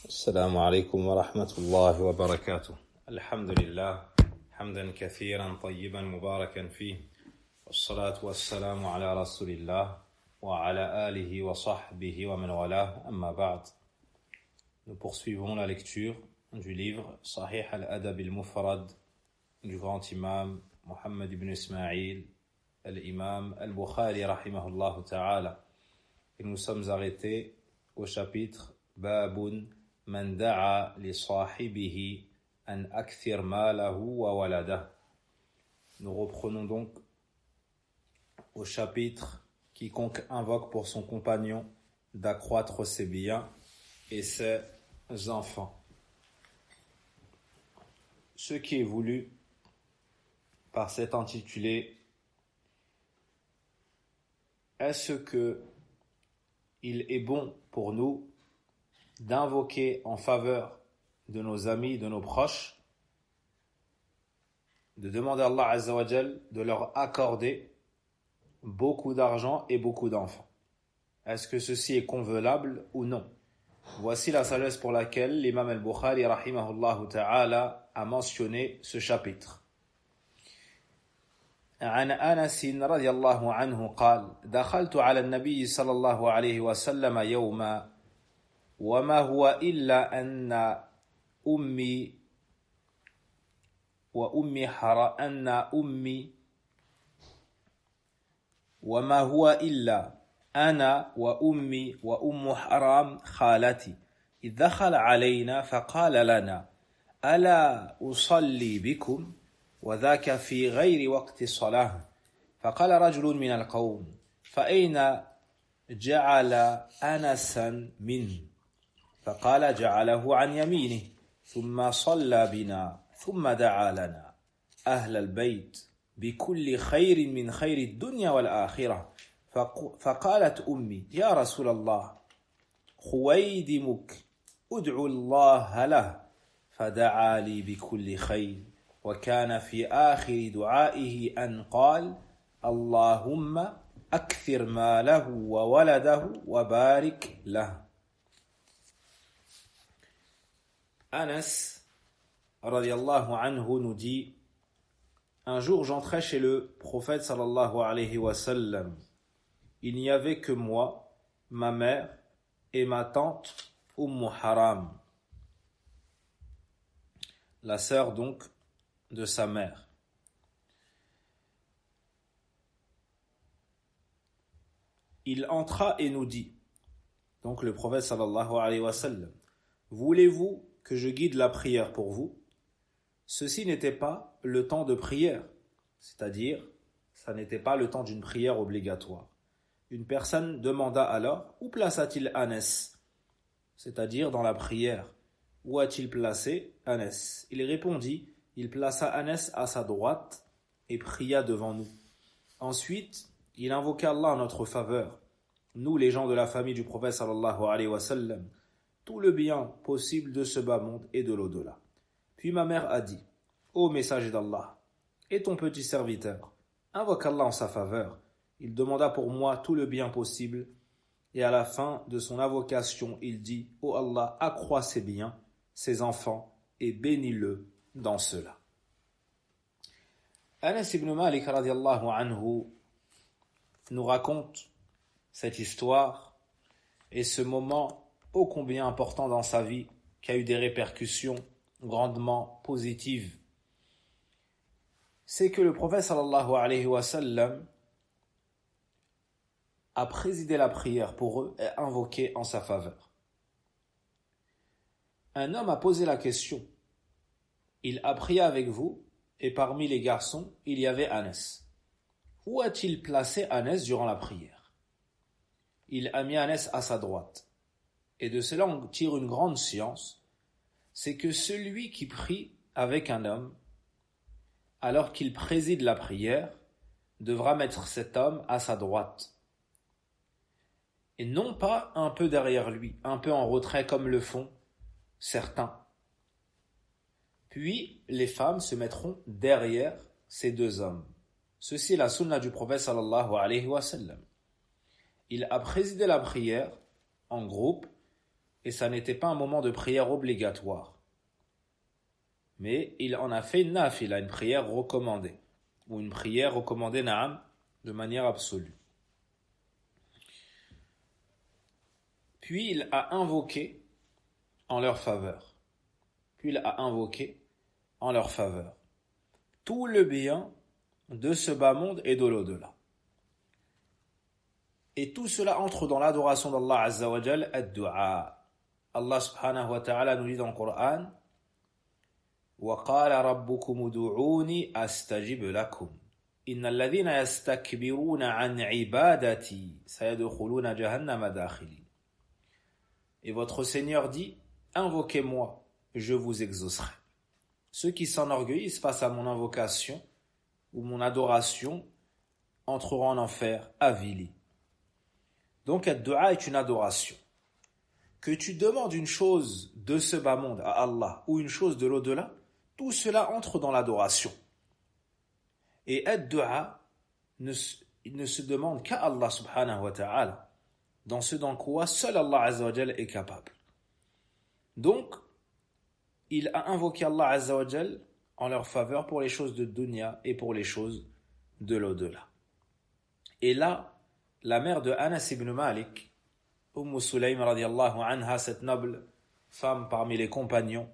السلام عليكم ورحمة الله وبركاته. الحمد لله حمدا كثيرا طيبا مباركا فيه والصلاة والسلام على رسول الله وعلى آله وصحبه ومن والاه أما بعد. Nous poursuivons la lecture du livre Sahih al-Adab al-Mufrad du grand imam Muhammad ibn Ismail al-Imam al-Bukhari rahimahullah ta'ala. Et nous sommes arrêtés au chapitre Babun Man da'a li sahibihi an akthir malahu wa waladah. Nous reprenons donc au chapitre quiconque invoque pour son compagnon d'accroître ses biens et ses enfants. Ce qui est voulu par cet intitulé, est-ce que il est bon pour nous d'invoquer en faveur de nos amis, de nos proches, de demander à Allah Azza wa Jal de leur accorder beaucoup d'argent et beaucoup d'enfants. Est-ce que ceci est convenable ou non? Voici la sagesse pour laquelle l'imam al-Bukhari rahimahullah ta'ala a mentionné ce chapitre. عن أنس رضي الله عنه قال دخلت على النبي صلى الله عليه وسلم يوما وما هو إلا أن أمي وما هو إلا أنا وأمي وأم حرام خالتي إذ دخل علينا فقال لنا ألا أصلي بكم وذاك في غير وقت الصلاة فقال رجل من القوم فأين جعل أنسا منه فقال جعله عن يمينه ثم صلى بنا ثم دعا لنا أهل البيت بكل خير من خير الدنيا والآخرة فقالت أمي يا رسول الله خويدمك ادعو الله له فدعا لي بكل خير وكان في آخر دعائه أن قال اللهم أكثر ماله وولده وبارك له. Anas radiyallahu anhu nous dit: un jour j'entrais chez le prophète sallallahu alayhi wa sallam. Il n'y avait que moi, ma mère et ma tante Haram, la sœur donc de sa mère. Il entra et nous dit, donc le prophète sallallahu alayhi wa sallam, voulez-vous que je guide la prière pour vous? Ceci n'était pas le temps de prière, c'est-à-dire, ça n'était pas le temps d'une prière obligatoire. Une personne demanda alors, où plaça-t-il Anas? C'est-à-dire dans la prière. Où a-t-il placé Anas? Il répondit, il plaça Anas à sa droite et pria devant nous. Ensuite, il invoqua Allah en notre faveur, nous les gens de la famille du prophète sallallahu alayhi wa sallam, tout le bien possible de ce bas monde et de l'au-delà. Puis ma mère a dit, ô messager d'Allah, et ton petit serviteur, invoque Allah en sa faveur. Il demanda pour moi tout le bien possible, et à la fin de son invocation, il dit, ô Allah, accrois ses biens, ses enfants, et bénis-le dans cela. Anas ibn Malik radiallahu anhu nous raconte cette histoire et ce moment ô combien important dans sa vie, qui a eu des répercussions grandement positives. C'est que le prophète sallallahu alayhi wa sallam a présidé la prière pour eux et invoqué en sa faveur. Un homme a posé la question. Il a prié avec vous et parmi les garçons, il y avait Anas. Où a-t-il placé Anas durant la prière? Il a mis Anas à sa droite. Et de cela on tire une grande science, c'est que celui qui prie avec un homme, alors qu'il préside la prière, devra mettre cet homme à sa droite. Et non pas un peu derrière lui, un peu en retrait comme le font certains. Puis les femmes se mettront derrière ces deux hommes. Ceci est la sunna du prophète sallallahu alayhi wa sallam. Il a présidé la prière en groupe, et ça n'était pas un moment de prière obligatoire. Mais il en a fait une nafila, une prière recommandée, ou une prière recommandée na'am, de manière absolue. Puis il a invoqué en leur faveur. Tout le bien de ce bas monde et de l'au-delà. Et tout cela entre dans l'adoration d'Allah Azza wa Jal, ad-du'a. Allah subhanahu wa ta'ala nous dit dans le Coran, وَقَالَ رَبُّكُمُ ادْعُونِي أَسْتَجِبْ لَكُمْ إِنَّ الَّذِينَ يَسْتَكْبِرُونَ عَنْ عِبَادَتِي سَيَدْخُلُونَ جَهَنَّمَ دَاخِرِينَ. Et votre Seigneur dit, invoquez-moi, je vous exaucerai. Ceux qui s'enorgueillissent face à mon invocation ou mon adoration entreront en enfer avilis. Donc, ad-du'a est une adoration. Que tu demandes une chose de ce bas monde à Allah ou une chose de l'au-delà, tout cela entre dans l'adoration. Et ad-du'a ne se demande qu'à Allah subhanahu wa ta'ala, dans ce dans quoi seul Allah Azza wa Jal est capable. Donc, il a invoqué Allah Azza wa Jal en leur faveur pour les choses de dunya et pour les choses de l'au-delà. Et là, la mère de Anas ibn Malik, Sulaym radiallahu anha, cette noble femme parmi les compagnons,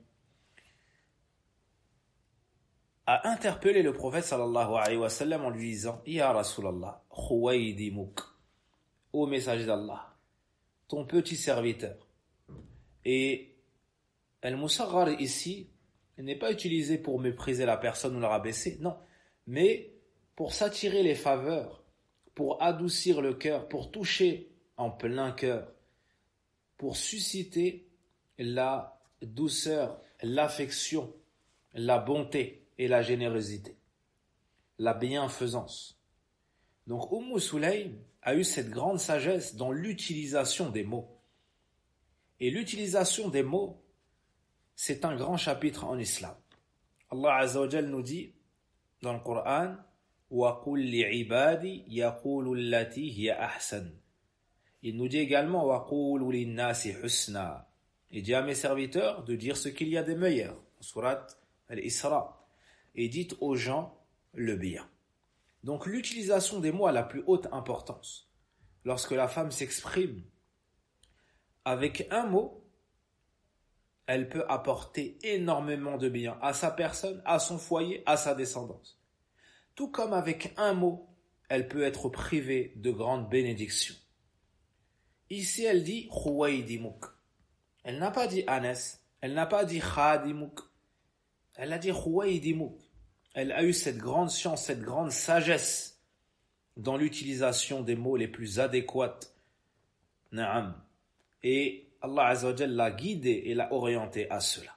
a interpellé le prophète sallallahu alayhi wa sallam en lui disant, Ya Rasulallah, khuwaydimuk, ô messager d'Allah, ton petit serviteur. Et al-musaghar ici n'est pas utilisé pour mépriser la personne ou la rabaisser, non, mais pour s'attirer les faveurs, pour adoucir le cœur, pour toucher en plein cœur, pour susciter la douceur, l'affection, la bonté et la générosité, la bienfaisance. Donc Sulaym a eu cette grande sagesse dans l'utilisation des mots. Et l'utilisation des mots, c'est un grand chapitre en islam. Allah Azza wa Jal nous dit dans le Coran, وَقُلْ لِعِبَادِ يَقُولُ الَّتِي هِيَ أَحْسَنُ. Il nous dit également وَقُولُ لِلنَّاسِ حُسْنًا. Il dit à mes serviteurs de dire ce qu'il y a de meilleur. Surat Al-Isra. Et dites aux gens le bien. Donc l'utilisation des mots a la plus haute importance. Lorsque la femme s'exprime avec un mot, elle peut apporter énormément de bien à sa personne, à son foyer, à sa descendance. Tout comme avec un mot, elle peut être privée de grandes bénédictions. Ici, elle dit Khuwaydimuk. Elle n'a pas dit Anas, elle n'a pas dit Khadimuk. Elle a dit Khuwaydimuk. Elle a eu cette grande science, cette grande sagesse dans l'utilisation des mots les plus adéquats. Na'am. Et Allah Azza wa Jalla l'a guidée et l'a orientée à cela.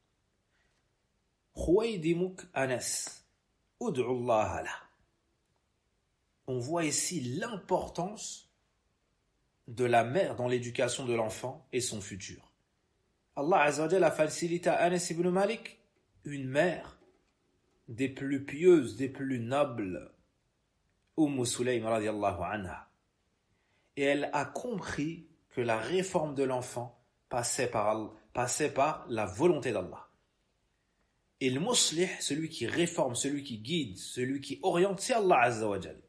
Khuwaydimuk Anas. Ud'u Allah la. On voit ici l'importance de la mère dans l'éducation de l'enfant et son futur. Allah Azza wa Jalla a facilité à Anas ibn Malik une mère des plus pieuses, des plus nobles, Sulaym radiallahu anha. Et elle a compris que la réforme de l'enfant passait par la volonté d'Allah. Et le muslih, celui qui réforme, celui qui guide, celui qui oriente, c'est Allah Azza wa Jal.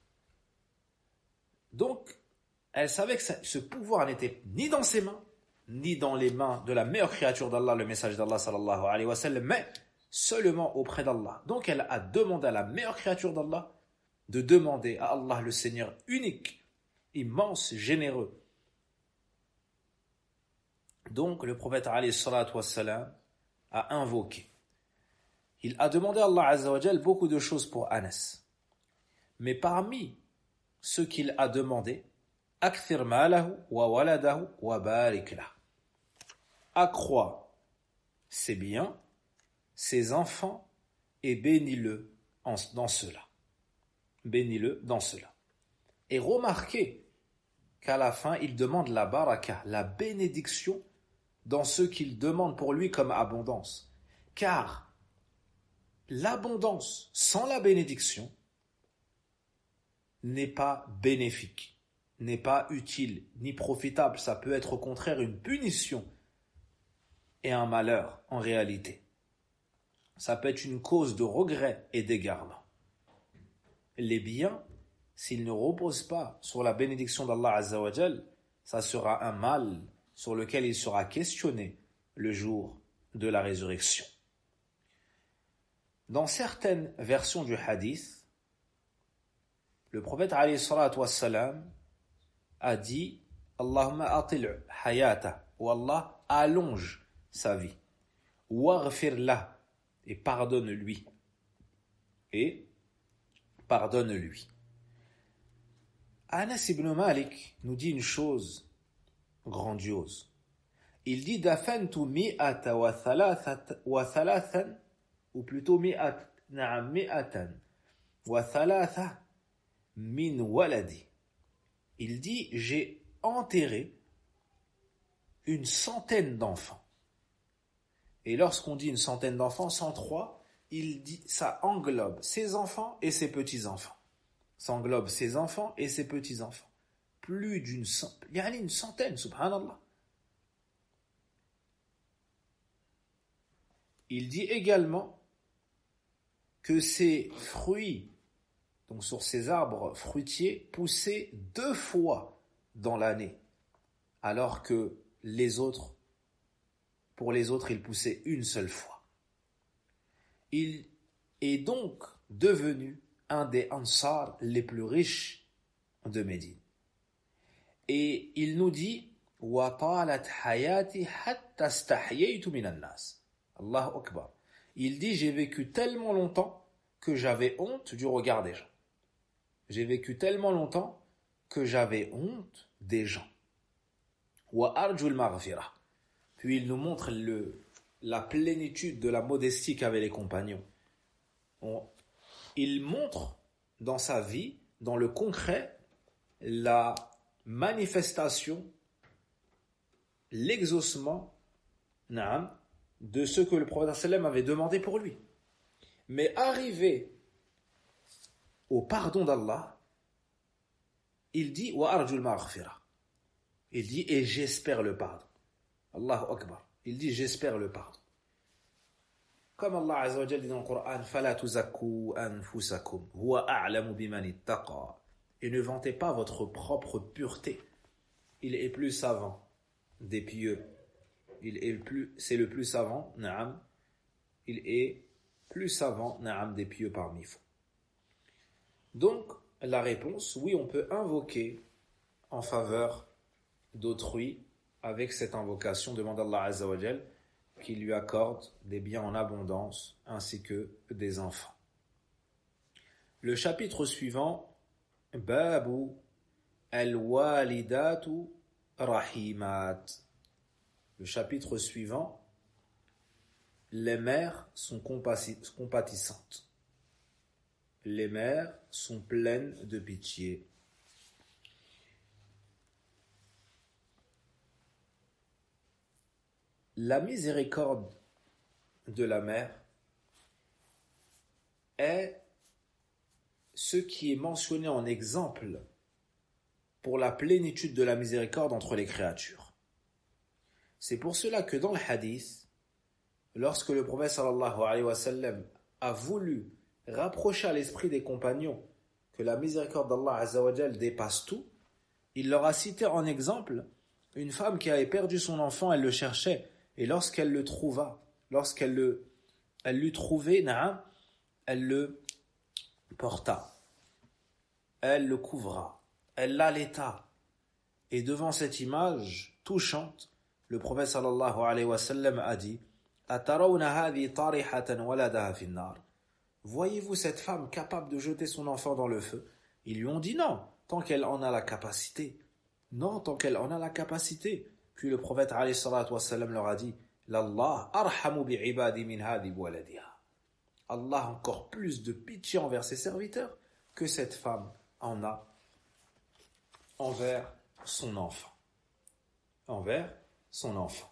Donc, elle savait que ce pouvoir n'était ni dans ses mains, ni dans les mains de la meilleure créature d'Allah, le message d'Allah sallallahu alayhi wa sallam, mais seulement auprès d'Allah. Donc, elle a demandé à la meilleure créature d'Allah de demander à Allah, le Seigneur unique, immense, généreux. Donc, le prophète alayhi salatu wassalam a invoqué. Il a demandé à Allah Azza wa Jal beaucoup de choses pour Anas. Mais parmi ce qu'il a demandé, Akthir malahu wa waladahu wa barik lah. Accroît ses biens, ses enfants, et bénis-le dans cela. Bénis-le dans cela. Et remarquez qu'à la fin, il demande la baraka, la bénédiction, dans ce qu'il demande pour lui comme abondance. Car l'abondance sans la bénédiction n'est pas bénéfique, n'est pas utile ni profitable, ça peut être au contraire une punition et un malheur en réalité. Ça peut être une cause de regret et d'égarement. Les biens, s'ils ne reposent pas sur la bénédiction d'Allah Azza wa Jal, ça sera un mal sur lequel il sera questionné le jour de la résurrection. Dans certaines versions du hadith, le prophète alayhi salatu wassalam a dit Allahumma atil hayata, ou Allah allonge sa vie, waghfir lah, et pardonne-lui. Et pardonne-lui. Anas ibn Malik nous dit une chose grandiose. Il dit dafantu mi'ata wa thalathan, ou plutôt mi'atan wa thalatha min waladi. Il dit j'ai enterré une centaine d'enfants. Et lorsqu'on dit une centaine d'enfants, 103, il dit ça englobe ses enfants et ses petits-enfants. Ça englobe ses enfants et ses petits-enfants. Plus d'une centaine. Il y a une centaine, subhanallah. Il dit également que ces fruits, donc sur ces arbres fruitiers, poussaient 2 fois dans l'année, alors que pour les autres, ils poussaient une seule fois. Il est donc devenu un des Ansar les plus riches de Médine. Et il nous dit wa talat hayati hatta istahyaytu minan nas. Allahu akbar. Il dit j'ai vécu tellement longtemps que j'avais honte du regard des gens. J'ai vécu tellement longtemps que j'avais honte des gens. Wa arjul maghfirah. Puis il nous montre la plénitude de la modestie qu'avaient les compagnons. Il montre dans sa vie, dans le concret, la manifestation, l'exaucement de ce que le prophète sallam avait demandé pour lui. Mais arrivé au pardon d'Allah, il dit wa arjul maghfirah. Il dit et j'espère le pardon. Allahu Akbar. Il dit j'espère le pardon. Comme Allah Azza wa Jalla dit dans le Coran, fala tuzakku anfusakum huwa a'lamu biman ittaqa. Et ne vantez pas votre propre pureté. Il est plus savant des pieux. C'est le plus savant, na'am. Il est plus savant, na'am, des pieux parmi vous. Donc, la réponse, oui, on peut invoquer en faveur d'autrui avec cette invocation, demande Allah Azza wa Jal qui lui accorde des biens en abondance ainsi que des enfants. Le chapitre suivant, Babu al-walidatu rahimat. Le chapitre suivant, les mères sont compatissantes. Les mères sont pleines de pitié. La miséricorde de la mère est ce qui est mentionné en exemple pour la plénitude de la miséricorde entre les créatures. C'est pour cela que dans le hadith, lorsque le prophète sallallahu alayhi wa sallam a voulu rapprocher à l'esprit des compagnons que la miséricorde d'Allah Azza wa Jal dépasse tout, il leur a cité en exemple une femme qui avait perdu son enfant, elle le cherchait, et lorsqu'elle le trouva, elle l'eut trouvé, elle le porta, elle le couvra, elle l'allaita. Et devant cette image touchante, le prophète sallallahu alayhi wa sallam a dit Atarawna hadhi tarihatan waladaha fin nar. Voyez-vous cette femme capable de jeter son enfant dans le feu? Ils lui ont dit non, tant qu'elle en a la capacité. Non, tant qu'elle en a la capacité. Puis le prophète alayhi salatu wa sallam leur a dit L'Allah arhamu bi'ibadi min hadhi waladiha. Allah a encore plus de pitié envers ses serviteurs que cette femme en a envers son enfant. Envers son enfant.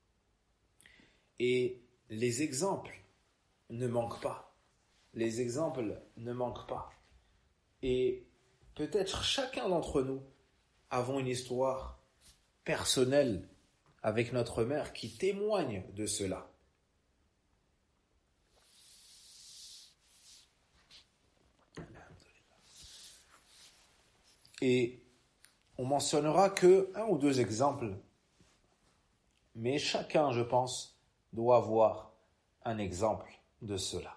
Et les exemples ne manquent pas. Les exemples ne manquent pas. Et peut-être chacun d'entre nous avons une histoire personnelle avec notre mère qui témoigne de cela. Et on mentionnera que un ou deux exemples, mais chacun, je pense, doit avoir un exemple de cela.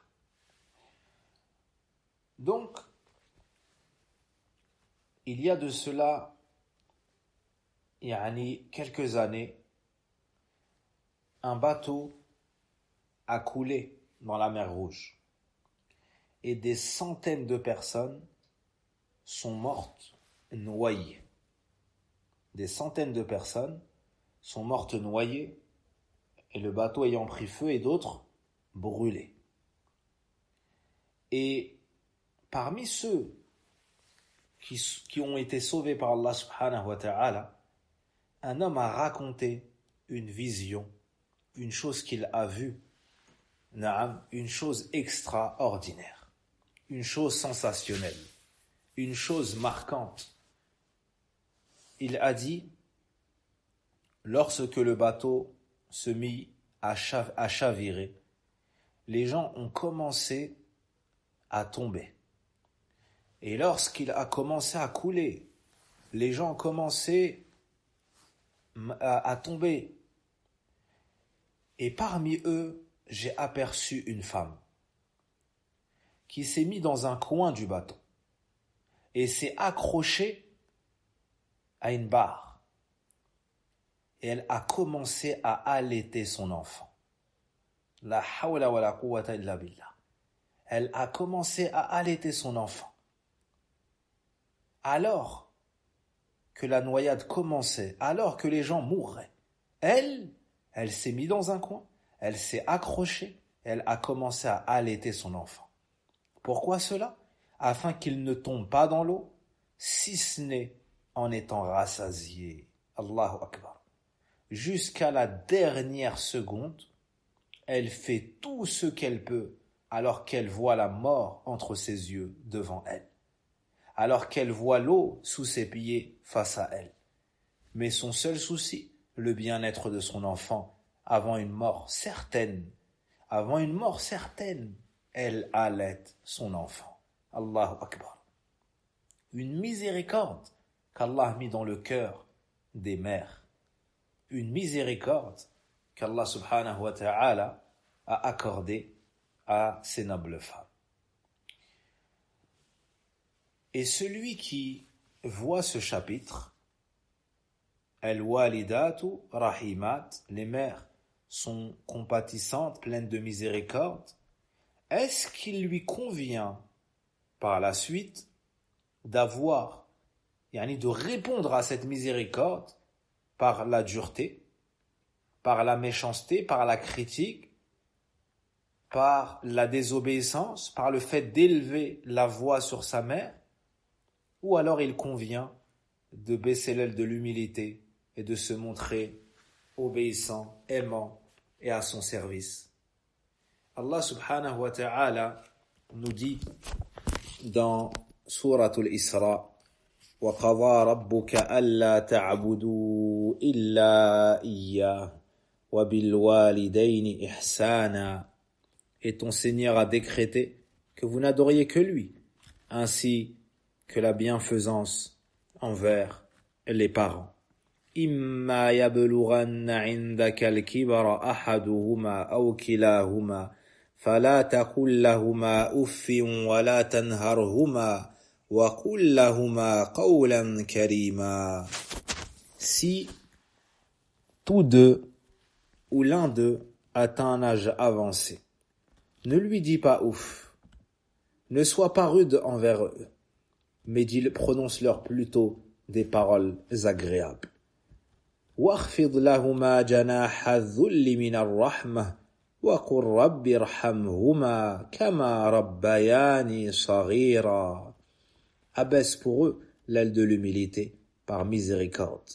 Donc, il y a de cela quelques années, un bateau a coulé dans la mer Rouge et des centaines de personnes sont mortes noyées. Des centaines de personnes sont mortes noyées et le bateau ayant pris feu et d'autres brûlés. Et parmi ceux qui ont été sauvés par Allah subhanahu wa ta'ala, un homme a raconté une vision, une chose qu'il a vue, une chose extraordinaire, une chose sensationnelle, une chose marquante. Il a dit, lorsque le bateau se mit à chavirer, les gens ont commencé à tomber. Et lorsqu'il a commencé à couler, les gens ont commencé à tomber. Et parmi eux, j'ai aperçu une femme qui s'est mise dans un coin du bateau et s'est accrochée à une barre. Et elle a commencé à allaiter son enfant. La hawla wa la quwwata illa billah. Elle a commencé à allaiter son enfant. Alors que la noyade commençait, alors que les gens mourraient, elle s'est mise dans un coin, elle s'est accrochée, elle a commencé à allaiter son enfant. Pourquoi cela? Afin qu'il ne tombe pas dans l'eau, si ce n'est en étant rassasié. Allahu Akbar. Jusqu'à la dernière seconde, elle fait tout ce qu'elle peut alors qu'elle voit la mort entre ses yeux devant elle, alors qu'elle voit l'eau sous ses pieds face à elle. Mais son seul souci, le bien-être de son enfant, avant une mort certaine, elle allaite son enfant. Allahu Akbar. Une miséricorde qu'Allah a mis dans le cœur des mères. Une miséricorde qu'Allah subhanahu wa ta'ala a accordée à ces nobles femmes. Et celui qui voit ce chapitre, Al-walidatu rahimat, les mères sont compatissantes, pleines de miséricorde, est-ce qu'il lui convient par la suite de répondre à cette miséricorde par la dureté, par la méchanceté, par la critique, par la désobéissance, par le fait d'élever la voix sur sa mère, ou alors il convient de baisser l'aile de l'humilité et de se montrer obéissant, aimant et à son service. Allah subhanahu wa ta'ala nous dit dans Souratul Isra, وَقَضَى رَبُّكَ أَلَّا تَعْبُدُوا إِلَّا إِيَّاهُ وَبِالْوَالِدَيْنِ إِحْسَانًا. Et ton Seigneur a décrété que vous n'adoriez que lui, ainsi que la bienfaisance envers les parents. إِمَّا يَبْلُغَنَّ عِنْدَكَ الْكِبَرَ أَحَدُهُمَا أَوْ كِلَاهُمَا فَلَا تَقُل لَّهُمَا أُفٍّ وَلَا تَنْهَرْهُمَا وَقُل لَّهُمَا قَوْلًا كَرِيمًا. Si tous deux ou l'un d'eux atteint un âge avancé, ne lui dis pas ouf, ne sois pas rude envers eux, mais prononce-leur plutôt des paroles agréables. وَاخْفِضْ لَهُمَا جَنَاحَ الذُّلِّ مِنَ الرَّحْمَةِ وَقُلْ رَبِّ ارْحَمْهُمَا كَمَا رَبَّيَانِي صَغِيرًا. Abaisse pour eux l'aile de l'humilité par miséricorde.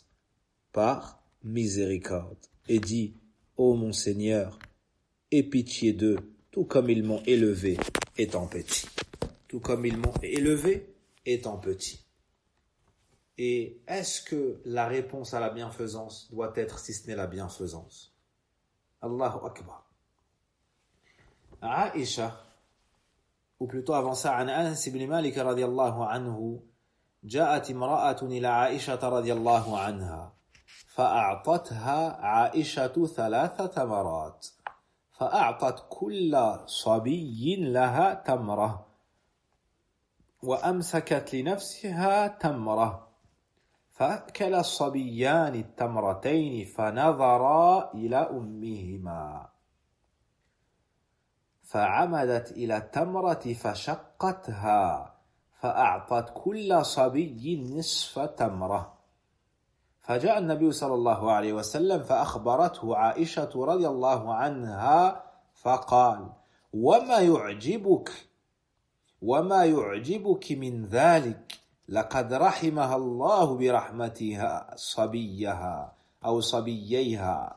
Et dis, ô mon Seigneur, aie pitié d'eux, tout comme ils m'ont élevé étant petit. Et est-ce que la réponse à la bienfaisance doit être si ce n'est la bienfaisance? Allahu Akbar. Aïcha, ou plutôt avant ça, عن أنس بن مالك رضي الله عنه جاءت امرأة إلى عائشة رضي الله عنها فأعطتها عائشة 3 تمرات فأعطت كل صبي لها تمرة وأمسكت لنفسها تمرة فأكل الصبيان التمرتين فنظرا إلى أمهما فعمدت إلى التمرة فشقتها فأعطت كل صبي نصف تمرة فجاء النبي صلى الله عليه وسلم فأخبرته عائشة رضي الله عنها فقال وما يعجبك من ذلك لقد رحمها الله برحمتها صبيها أو صبييها.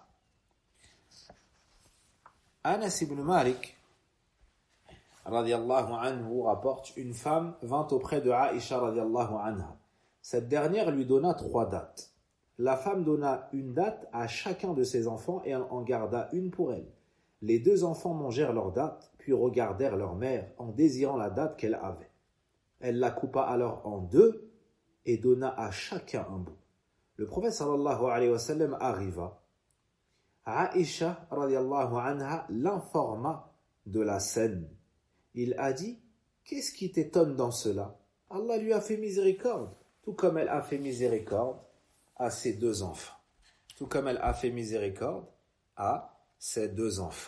Anas ibn Malik radiallahu anhu rapporte, une femme vint auprès de Aïcha radiallahu anha. Cette dernière lui donna 3 dates. La femme donna une date à chacun de ses enfants et en garda une pour elle. Les 2 enfants mangèrent leur date, puis regardèrent leur mère en désirant la date qu'elle avait. Elle la coupa alors en 2 et donna à chacun un bout. Le prophète sallallahu alayhi wa sallam arriva. Aïcha radiallahu anha l'informa de la scène. Il a dit, qu'est-ce qui t'étonne dans cela? Allah lui a fait miséricorde, tout comme elle a fait miséricorde à ses 2 enfants. Tout comme elle a fait miséricorde à ses 2 enfants.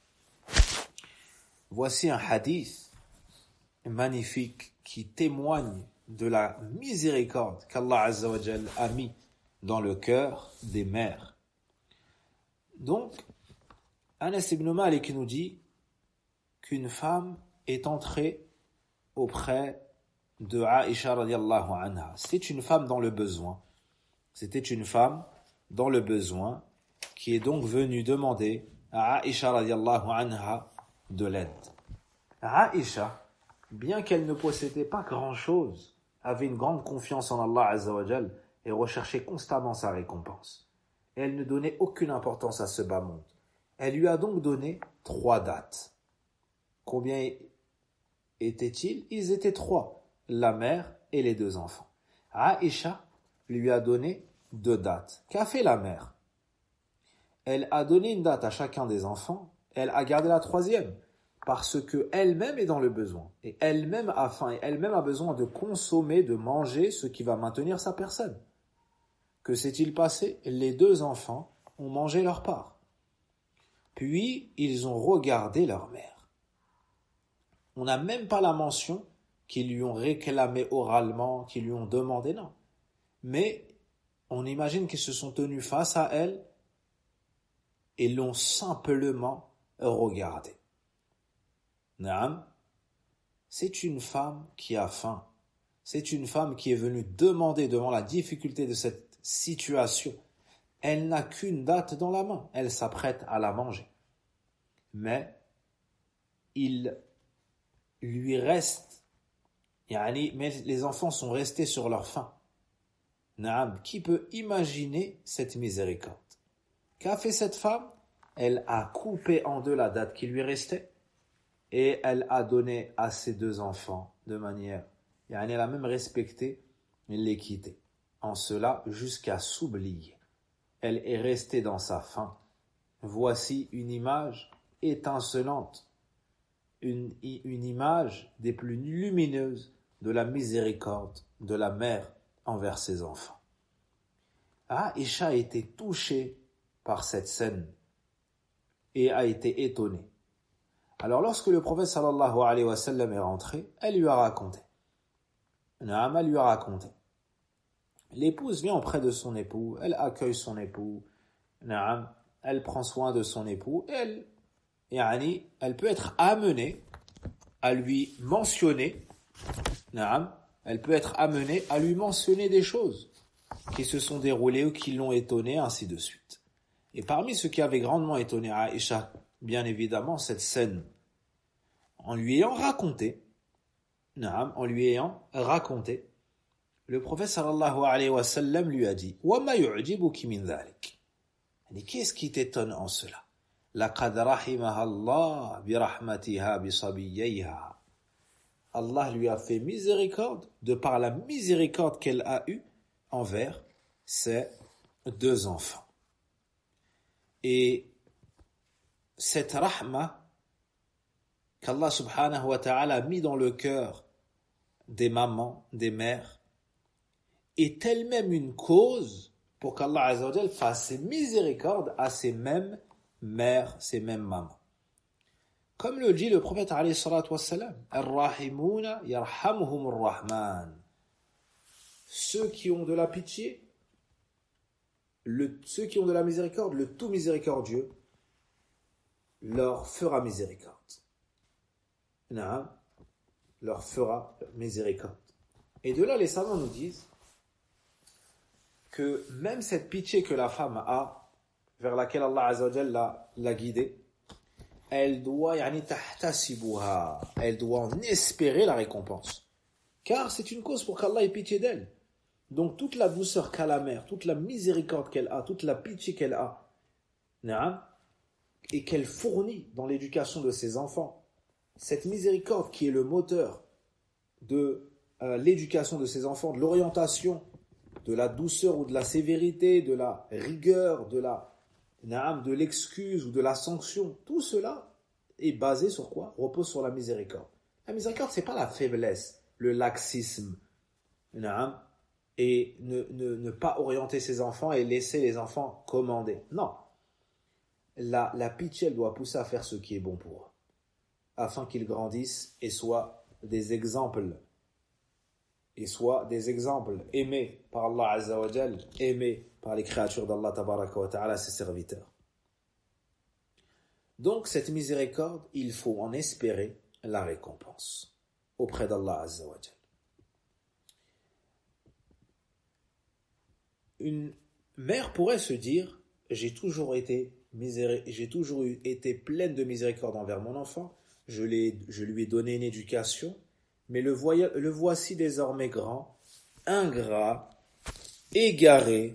Voici un hadith magnifique qui témoigne de la miséricorde qu'Allah Azza wa Jal a mis dans le cœur des mères. Donc, Anas ibn Malik nous dit qu'une femme est entrée auprès de Aïcha radiallahu anha. C'est une femme dans le besoin. C'était une femme dans le besoin qui est donc venue demander à Aïcha radiallahu anha de l'aide. Aïcha, bien qu'elle ne possédait pas grand-chose, avait une grande confiance en Allah Azza wa Jal et recherchait constamment sa récompense. Et elle ne donnait aucune importance à ce bas monde. Elle lui a donc donné 3 dates. Combien étaient-ils? Ils étaient 3, la mère et les 2 enfants. Aïcha lui a donné 2 dates. Qu'a fait la mère? Elle a donné une date à chacun des enfants, elle a gardé la 3e, parce qu'elle-même est dans le besoin, et elle-même a faim, et elle-même a besoin de consommer, de manger ce qui va maintenir sa personne. Que s'est-il passé? Les 2 enfants ont mangé leur part. Puis, ils ont regardé leur mère. On n'a même pas la mention qu'ils lui ont réclamé oralement, qu'ils lui ont demandé, non. Mais on imagine qu'ils se sont tenus face à elle et l'ont simplement regardée. Naam, c'est une femme qui a faim. C'est une femme qui est venue demander devant la difficulté de cette situation. Elle n'a qu'une date dans la main. Elle s'apprête à la manger. Mais il lui reste, mais les enfants sont restés sur leur faim. Naam, qui peut imaginer cette miséricorde? Qu'a fait cette femme? Elle a coupé en 2 la date qui lui restait et elle a donné à ses 2 enfants de manière, elle a même respecté l'équité. En cela, jusqu'à s'oublier. Elle est restée dans sa faim. Voici une image étincelante, une image des plus lumineuses de la miséricorde de la mère envers ses enfants. Aïcha a été touchée par cette scène et a été étonnée. Alors lorsque le prophète sallallahu alayhi wa sallam est rentré, elle lui a raconté. Elle lui a raconté. L'épouse vient auprès de son époux, elle accueille son époux, elle prend soin de son époux, et elle peut être amenée à lui mentionner, elle peut être amenée à lui mentionner des choses qui se sont déroulées ou qui l'ont étonnée, ainsi de suite. Et parmi ce qui avait grandement étonné Aïcha, bien évidemment, cette scène, en lui ayant raconté Le prophète sallallahu alayhi wa sallam lui a dit « Wa ma yu'jibuki min dhalik » Qu'est-ce qui t'étonne en cela? لَقَدْ رَحِمَهَا اللَّهُ بِرَحْمَتِهَا بِصَبِيَّيْهَا Allah lui a fait miséricorde de par la miséricorde qu'elle a eue envers ses deux enfants. Et cette rahma qu'Allah subhanahu wa ta'ala a mis dans le cœur des mamans, des mères, est elle-même une cause pour qu'Allah azza wa jal fasse miséricorde à ces mêmes mères, ces mêmes mamans. Comme le dit le prophète alayhi salatu wassalam, Ar-Rahimuna yarhamuhumur Rahman. Ceux qui ont de la pitié, ceux qui ont de la miséricorde, le tout miséricordieux leur fera miséricorde. Naam, leur fera miséricorde. Et de là, les savants nous disent que même cette pitié que la femme a, vers laquelle Allah azza wa jalla l'a guidée, elle doit elle doit en espérer la récompense. Car c'est une cause pour qu'Allah ait pitié d'elle. Donc toute la douceur qu'a la mère, toute la miséricorde qu'elle a, toute la pitié qu'elle a, et qu'elle fournit dans l'éducation de ses enfants, cette miséricorde qui est le moteur de l'éducation de ses enfants, de l'orientation, de la douceur ou de la sévérité, de la rigueur, de l'excuse ou de la sanction, tout cela est basé sur quoi? Repose sur la miséricorde. La miséricorde, c'est pas la faiblesse, le laxisme, et ne pas orienter ses enfants et laisser les enfants commander. Non. La pitié, elle doit pousser à faire ce qui est bon pour eux, afin qu'ils grandissent et soient des exemples aimés par Allah Azza wa Jal, aimés par les créatures d'Allah Tabaraka wa Ta'ala, ses serviteurs. Donc cette miséricorde, il faut en espérer la récompense auprès d'Allah Azza wa Jal. Une mère pourrait se dire, j'ai toujours été pleine de miséricorde envers mon enfant, je lui ai donné une éducation, mais le voici désormais grand, ingrat, égaré,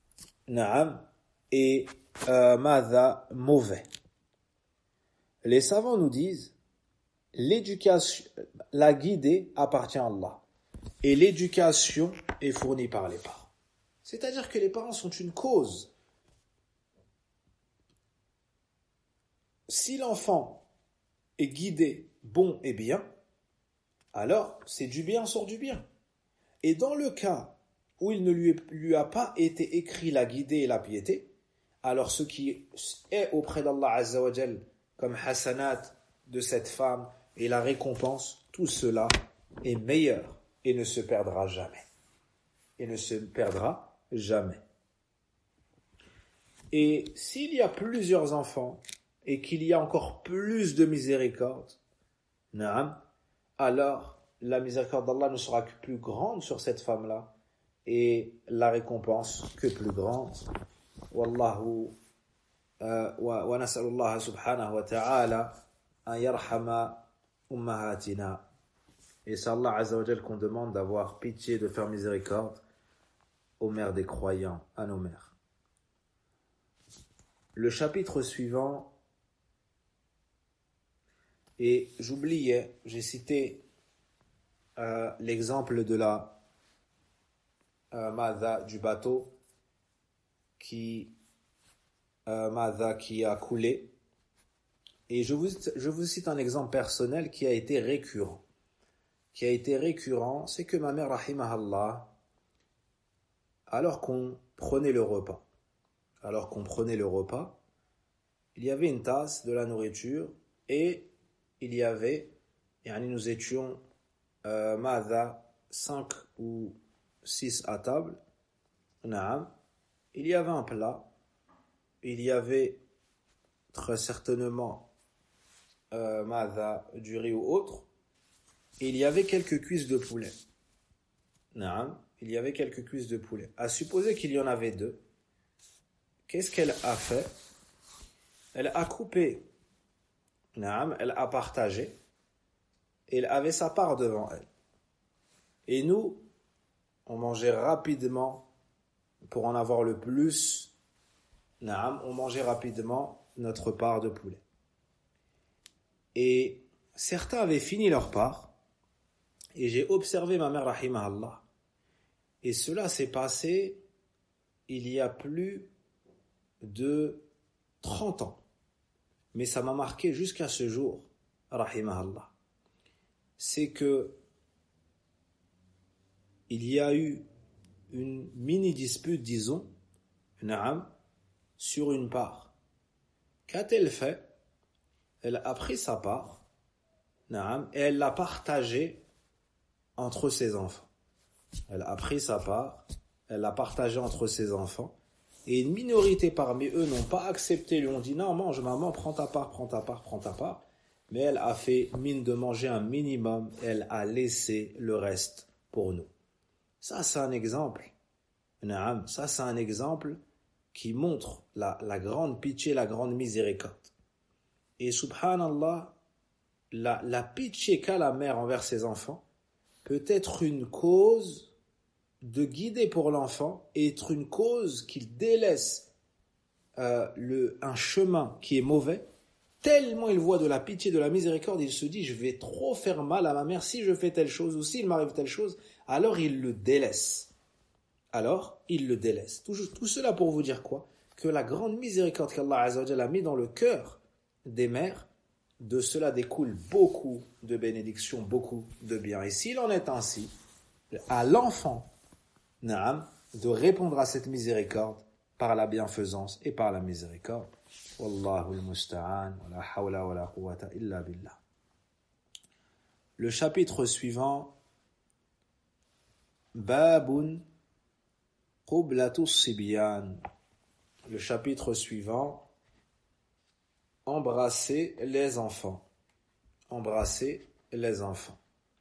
et mauvais. Les savants nous disent, l'éducation, la guidée appartient à Allah, et l'éducation est fournie par les parents. C'est-à-dire que les parents sont une cause. Si l'enfant est guidé bon et bien, alors c'est du bien sur du bien. Et dans le cas où il ne lui a pas été écrit la guidée et la piété, alors ce qui est auprès d'Allah Azza wa Jal comme hasanat de cette femme et la récompense, tout cela est meilleur et ne se perdra jamais. Et s'il y a plusieurs enfants et qu'il y a encore plus de miséricorde, alors la miséricorde d'Allah ne sera que plus grande sur cette femme-là et la récompense que plus grande. Wallahu wa nas'alullah subhanahu wa ta'ala an yarhama ummahatina. Et c'est Allah Azza wa Jal qu'on demande d'avoir pitié, de faire miséricorde aux mères des croyants, à nos mères. Le chapitre suivant, et j'ai cité l'exemple de la Madha du bateau qui a coulé, et je vous cite un exemple personnel qui a été récurrent. C'est que ma mère, rahimahallah, alors qu'on prenait le repas, il y avait une tasse de la nourriture et nous étions 5 ou 6 à table. Il y avait un plat, il y avait très certainement du riz ou autre, et il y avait quelques cuisses de poulet. À supposer qu'il y en avait 2. Qu'est-ce qu'elle a fait? Elle a coupé, elle a partagé, et elle avait sa part devant elle. Et nous, on mangeait rapidement, pour en avoir le plus, on mangeait rapidement notre part de poulet. Et certains avaient fini leur part, et j'ai observé ma mère, rahimahullah, et cela s'est passé il y a plus de 30 ans. Mais ça m'a marqué jusqu'à ce jour, rahimahullah. C'est que il y a eu une mini-dispute, disons, sur une part. Qu'a-t-elle fait? Elle a pris sa part, et elle l'a partagée entre ses enfants. Elle a pris sa part, elle l'a partagée entre ses enfants, et une minorité parmi eux n'ont pas accepté, lui ont dit non, mange maman, prends ta part, prends ta part, prends ta part. Mais elle a fait mine de manger un minimum, elle a laissé le reste pour nous. Ça c'est un exemple, ça c'est un exemple qui montre la grande pitié, la grande miséricorde. Et subhanallah, la pitié qu'a la mère envers ses enfants peut être une cause de guider pour l'enfant et être une cause qu'il délaisse un chemin qui est mauvais, tellement il voit de la pitié, de la miséricorde, il se dit je vais trop faire mal à ma mère si je fais telle chose ou s'il m'arrive telle chose, alors il le délaisse. Tout cela pour vous dire quoi? Que la grande miséricorde qu'Allah Azza wa Jalla a mis dans le cœur des mères, de cela découle beaucoup de bénédictions, beaucoup de bien. Et s'il en est ainsi, à l'enfant, de répondre à cette miséricorde par la bienfaisance et par la miséricorde. Wallahu al-musta'an, wa la hawla wa la quwwata illa billah. Le chapitre suivant, Babun Qublatu Sibyan. Le chapitre suivant, embrasser les enfants. Embrasser les enfants.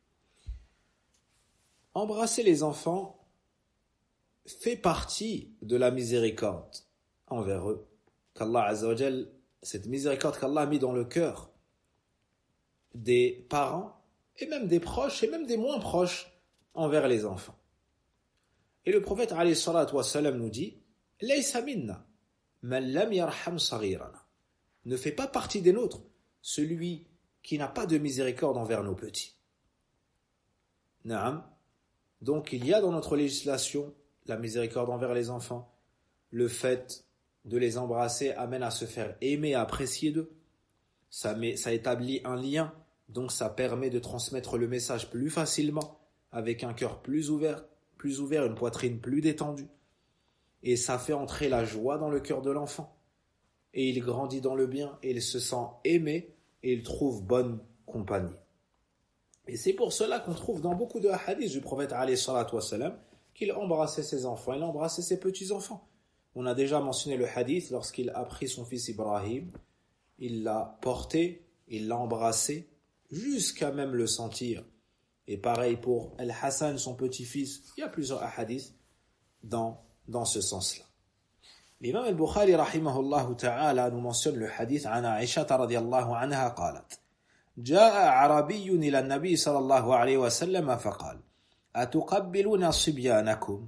Embrasser les enfants fait partie de la miséricorde envers eux. Qu'Allah Azza wa Jal, cette miséricorde qu'Allah a mis dans le cœur des parents, et même des proches, et même des moins proches, envers les enfants. Et le prophète alayhi salatu wassalam nous dit « Laysa minna, man lam yarham saghirana » ne fait pas partie des nôtres, celui qui n'a pas de miséricorde envers nos petits. Naam. Donc il y a dans notre législation la miséricorde envers les enfants, le fait de les embrasser amène à se faire aimer, à apprécier d'eux. Ça établit un lien, donc ça permet de transmettre le message plus facilement, avec un cœur plus ouvert, une poitrine plus détendue. Et ça fait entrer la joie dans le cœur de l'enfant. Et il grandit dans le bien, et il se sent aimé, et il trouve bonne compagnie. Et c'est pour cela qu'on trouve dans beaucoup de hadiths du prophète alayhi salatu wassalam qu'il embrassait ses enfants, il embrassait ses petits-enfants. On a déjà mentionné le hadith lorsqu'il a pris son fils Ibrahim, il l'a porté, il l'a embrassé, jusqu'à même le sentir. Et pareil pour Al-Hassan, son petit-fils, il y a plusieurs hadiths dans ce sens-là. L'imam al-Bukhari rahimahullah ta'ala nous mentionne le hadith عن عائشة رضي الله عنها قالت جاء عربي إلى النبي صلى الله عليه وسلم فقال أتقبلون صبيانكم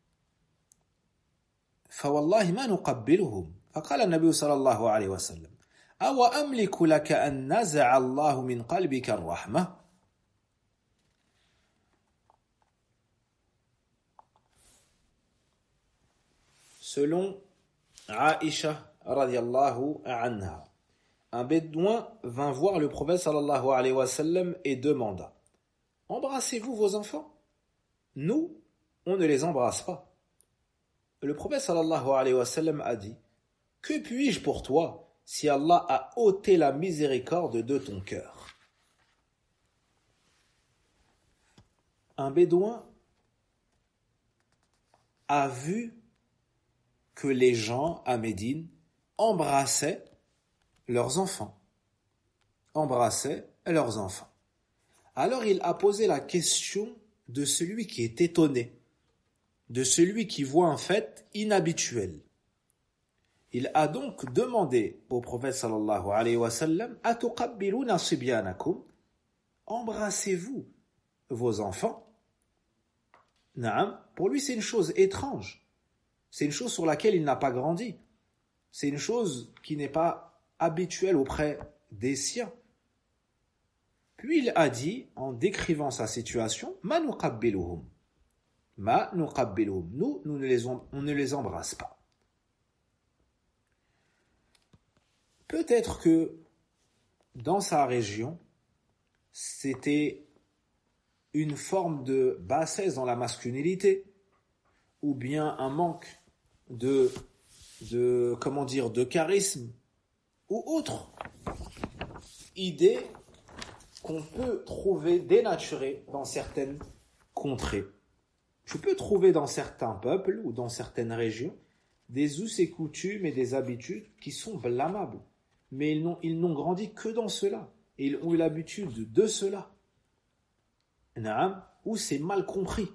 فوالله ما نقبلهم فقال النبي صلى الله عليه وسلم أو أملك لك أن نزع الله من قلبك الرحمة Selon Aïcha radiyallahu anha, un bédouin vint voir le prophète sallallahu alayhi wa sallam et demanda « Embrassez-vous vos enfants ?» Nous, on ne les embrasse pas. Le prophète sallallahu alayhi wa sallam a dit « Que puis-je pour toi si Allah a ôté la miséricorde de ton cœur ?» Un bédouin a vu que les gens à Médine embrassaient leurs enfants. Alors il a posé la question de celui qui est étonné, de celui qui voit un fait inhabituel. Il a donc demandé au prophète sallallahu alayhi wa sallam « Atuqabbiluna sibyanakum » Embrassez-vous vos enfants ? pour lui c'est une chose étrange. C'est une chose sur laquelle il n'a pas grandi. C'est une chose qui n'est pas habituelle auprès des siens. Puis il a dit, en décrivant sa situation, Ma nuqabbiluhum. Ma nuqabbiluhum. Nous, on ne les embrasse pas. Peut-être que dans sa région, c'était une forme de bassesse dans la masculinité, ou bien un manque de charisme, ou autre idée qu'on peut trouver dénaturée dans certaines contrées. Tu peux trouver dans certains peuples ou dans certaines régions des us et coutumes et des habitudes qui sont blâmables, mais ils n'ont grandi que dans cela, et ils ont eu l'habitude de cela. Ou c'est mal compris,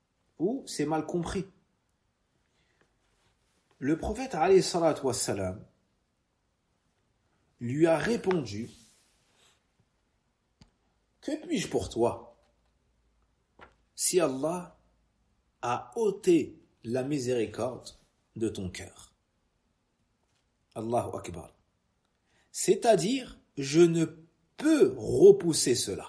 Le prophète alayhi salatu wassalam lui a répondu, que puis-je pour toi si Allah a ôté la miséricorde de ton cœur? Allahu Akbar. C'est-à-dire, je ne peux repousser cela.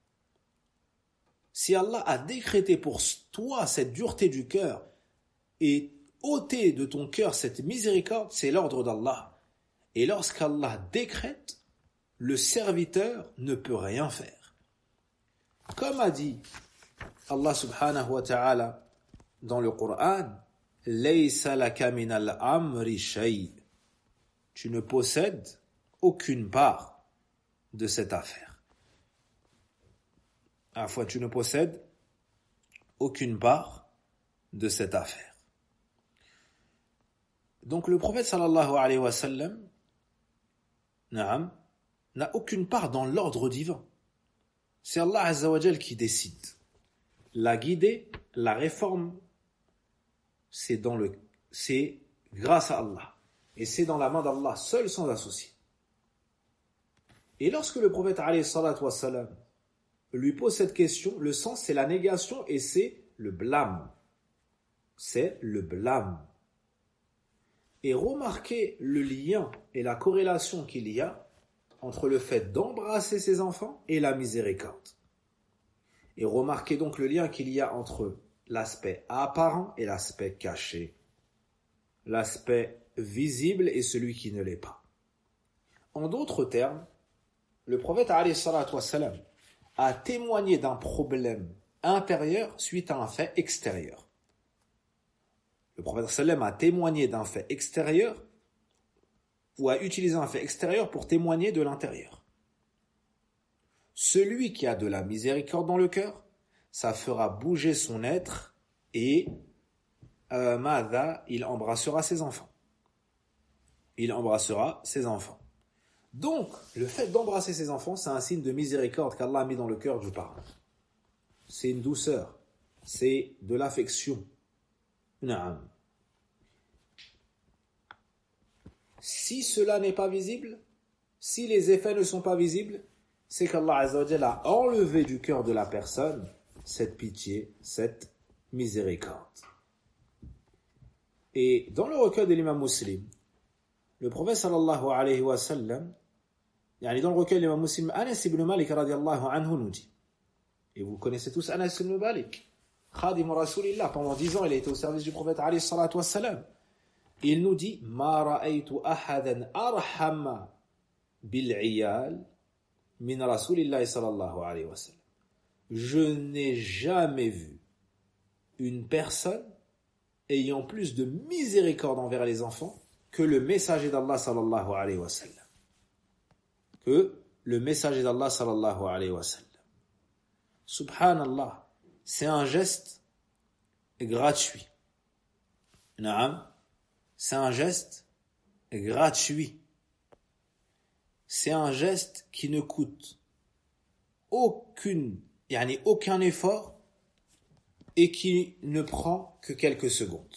Si Allah a décrété pour toi cette dureté du cœur et ôté de ton cœur cette miséricorde, c'est l'ordre d'Allah. Et lorsqu'Allah décrète, le serviteur ne peut rien faire. Comme a dit Allah subhanahu wa ta'ala dans le Coran, Laysa laka minal amri shay. Tu ne possèdes aucune part de cette affaire. À la fois, tu ne possèdes aucune part de cette affaire. Donc le prophète sallallahu alayhi wa sallam n'a aucune part dans l'ordre divin. C'est Allah azza wa jal qui décide. La guider, la réforme, c'est grâce à Allah. Et c'est dans la main d'Allah, seul sans associé. Et lorsque le prophète alayhi salatu wa sallam lui pose cette question, le sens c'est la négation et c'est le blâme. C'est le blâme. Et remarquez le lien et la corrélation qu'il y a entre le fait d'embrasser ses enfants et la miséricorde. Et remarquez donc le lien qu'il y a entre l'aspect apparent et l'aspect caché. L'aspect visible et celui qui ne l'est pas. En d'autres termes, le prophète alayhi salatu wassalam a témoigné d'un problème intérieur suite à un fait extérieur. Le prophète sallam a témoigné d'un fait extérieur ou a utilisé un fait extérieur pour témoigner de l'intérieur. Celui qui a de la miséricorde dans le cœur, ça fera bouger son être et il embrassera ses enfants. Il embrassera ses enfants. Donc, le fait d'embrasser ses enfants, c'est un signe de miséricorde qu'Allah a mis dans le cœur du parent. C'est une douceur, c'est de l'affection. Naam. Si cela n'est pas visible, si les effets ne sont pas visibles, c'est qu'Allah Azza wa Jalla a enlevé du cœur de la personne cette pitié, cette miséricorde. Et dans le recueil de l'imam Muslim, le prophète sallallahu alayhi wa sallam, dans le recueil de l'imam Muslim, Anas ibn Malik radiallahu anhu nous dit, et vous connaissez tous Anas ibn Malik, Khadim Rasulillah, pendant 10 ans il a été au service du prophète alayhi salatu wa salam. Il nous dit, Ma ra'aytu ahadan arhama bil'iyal min Rasulillah sallallahu alayhi wa sallam. Je n'ai jamais vu une personne ayant plus de miséricorde envers les enfants que le messager d'Allah sallallahu alayhi wa sallam. Que le messager d'Allah sallallahu alayhi wa sallam. Subhanallah, c'est un geste gratuit. Naam, c'est un geste gratuit. C'est un geste qui ne coûte aucun effort et qui ne prend que quelques secondes.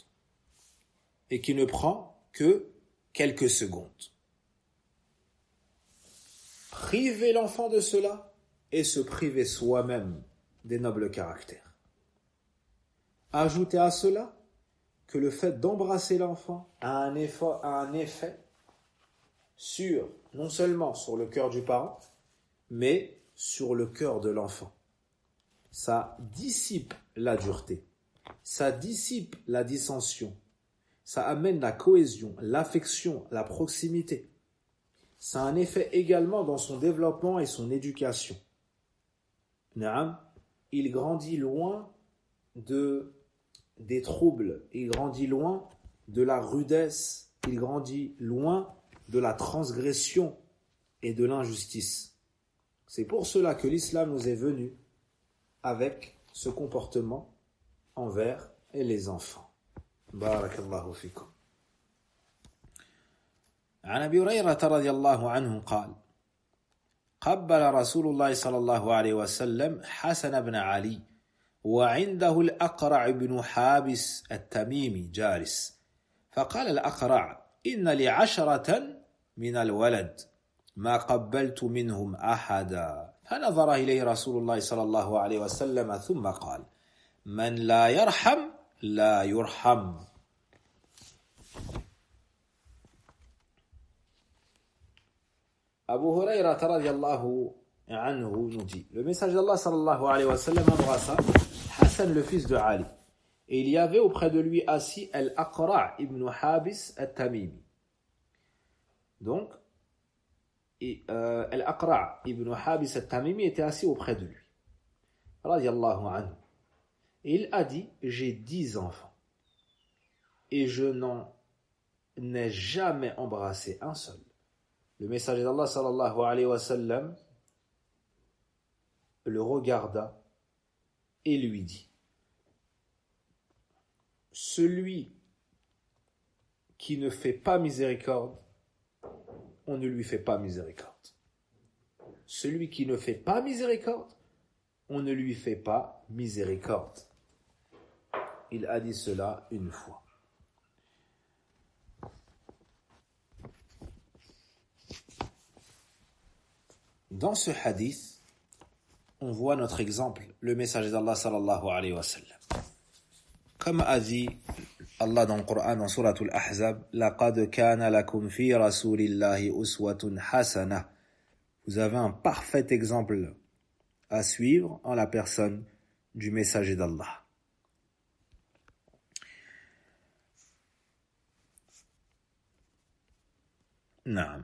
Priver l'enfant de cela et se priver soi-même des nobles caractères. Ajoutez à cela que le fait d'embrasser l'enfant a un effet sur, non seulement sur le cœur du parent, mais sur le cœur de l'enfant. Ça dissipe la dureté, ça dissipe la dissension, ça amène la cohésion, l'affection, la proximité. Ça a un effet également dans son développement et son éducation. Naam, il grandit loin des troubles, il grandit loin de la rudesse, il grandit loin de la transgression et de l'injustice. C'est pour cela que l'islam nous est venu avec ce comportement envers les enfants. Barakallahu fikum. عن أبي هريرة رضي الله عنه قال قبل رسول الله صلى الله عليه وسلم حسن بن علي وعنده الأقرع بن حابس التميمي جالس فقال الأقرع إن لي 10 من الولد ما قبلت منهم أحدا فنظر إليه رسول الله صلى الله عليه وسلم ثم قال من لا يرحم لا يرحم. Abu Huraira radiyallahu anhu nous dit, le message d'Allah sallallahu alayhi wa sallam embrassa Hassan le fils de Ali. Et il y avait auprès de lui assis Al-Aqra' ibn Habis al-Tamimi. Donc, Al-Aqra' ibn Habis al-Tamimi était assis auprès de lui. Radiyallahu anhu. Et il a dit, j'ai 10 enfants. Et je n'en ai jamais embrassé un seul. Le messager d'Allah sallallahu alayhi wa sallam le regarda et lui dit, celui qui ne fait pas miséricorde, on ne lui fait pas miséricorde. Celui qui ne fait pas miséricorde, on ne lui fait pas miséricorde. Il a dit cela une fois. Dans ce hadith, on voit notre exemple, le messager d'Allah sallallahu alayhi wa sallam. Comme a dit Allah dans le Coran, dans Surat Al-Ahzab, لَقَدْ كَانَ لَكُمْ فِي رَسُولِ اللَّهِ أُسْوَةٌ حَسَنَةٌ. Vous avez un parfait exemple à suivre en la personne du messager d'Allah. Naam.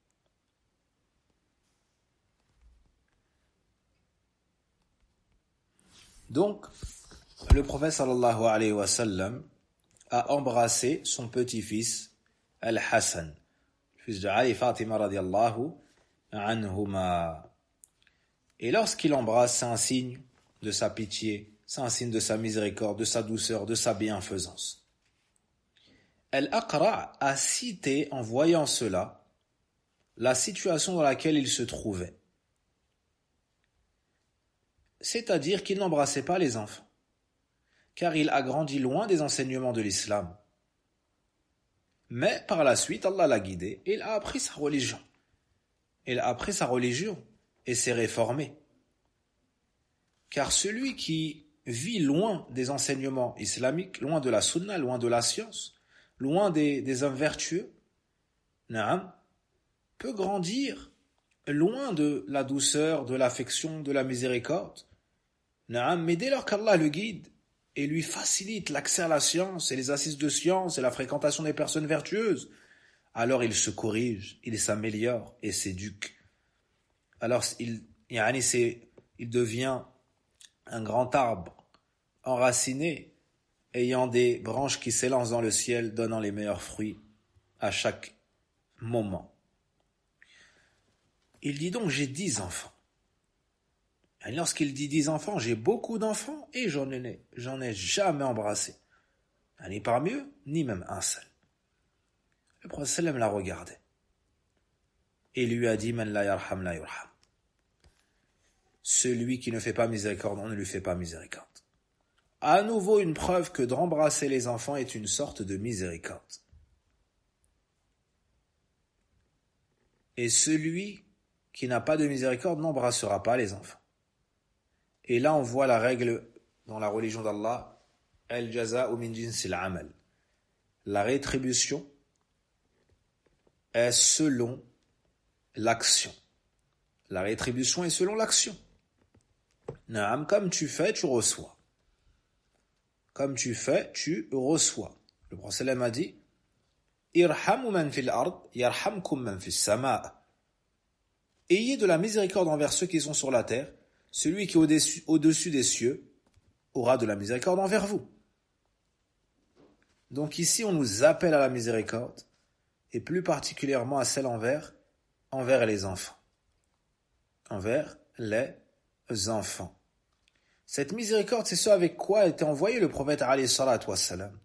Donc, le prophète sallallahu alayhi wa sallam a embrassé son petit-fils Al-Hassan, fils de Ali Fatima radiyallahu anhuma. Et lorsqu'il embrasse, c'est un signe de sa pitié, c'est un signe de sa miséricorde, de sa douceur, de sa bienfaisance. Al-Aqra' a cité, en voyant cela, la situation dans laquelle il se trouvait. C'est-à-dire qu'il n'embrassait pas les enfants, car il a grandi loin des enseignements de l'islam. Mais par la suite, Allah l'a guidé et il a appris sa religion. Il a appris sa religion et s'est réformé. Car celui qui vit loin des enseignements islamiques, loin de la sunna, loin de la science, loin des hommes vertueux, peut grandir loin de la douceur, de l'affection, de la miséricorde. Mais dès lors qu'Allah le guide et lui facilite l'accès à la science et les assises de science et la fréquentation des personnes vertueuses, alors il se corrige, il s'améliore et s'éduque. Alors il devient un grand arbre enraciné, ayant des branches qui s'élancent dans le ciel, donnant les meilleurs fruits à chaque moment. Il dit donc, j'ai 10 enfants. Et lorsqu'il dit 10 enfants, j'ai beaucoup d'enfants et j'en ai jamais embrassé. Ni parmi eux, ni même un seul. Le prophète sallam l'a regardé et lui a dit, Man la yarham la yurham. Celui qui ne fait pas miséricorde, on ne lui fait pas miséricorde. À nouveau une preuve que d'embrasser les enfants est une sorte de miséricorde. Et celui qui n'a pas de miséricorde n'embrassera pas les enfants. Et là, on voit la règle dans la religion d'Allah Al-jaza'u min jinsil amal. La rétribution est selon l'action. La rétribution est selon l'action. Naam, comme tu fais, tu reçois. Comme tu fais, tu reçois. Le prophète a dit Irhamu man fil ard, yarhamkum man fis sama'. Ayez de la miséricorde envers ceux qui sont sur la terre. Celui qui est au-dessus des cieux aura de la miséricorde envers vous. Donc ici, on nous appelle à la miséricorde, et plus particulièrement à celle envers les enfants. Envers les enfants. Cette miséricorde, c'est ce avec quoi a été envoyé le prophète alayhi salatu wassalam.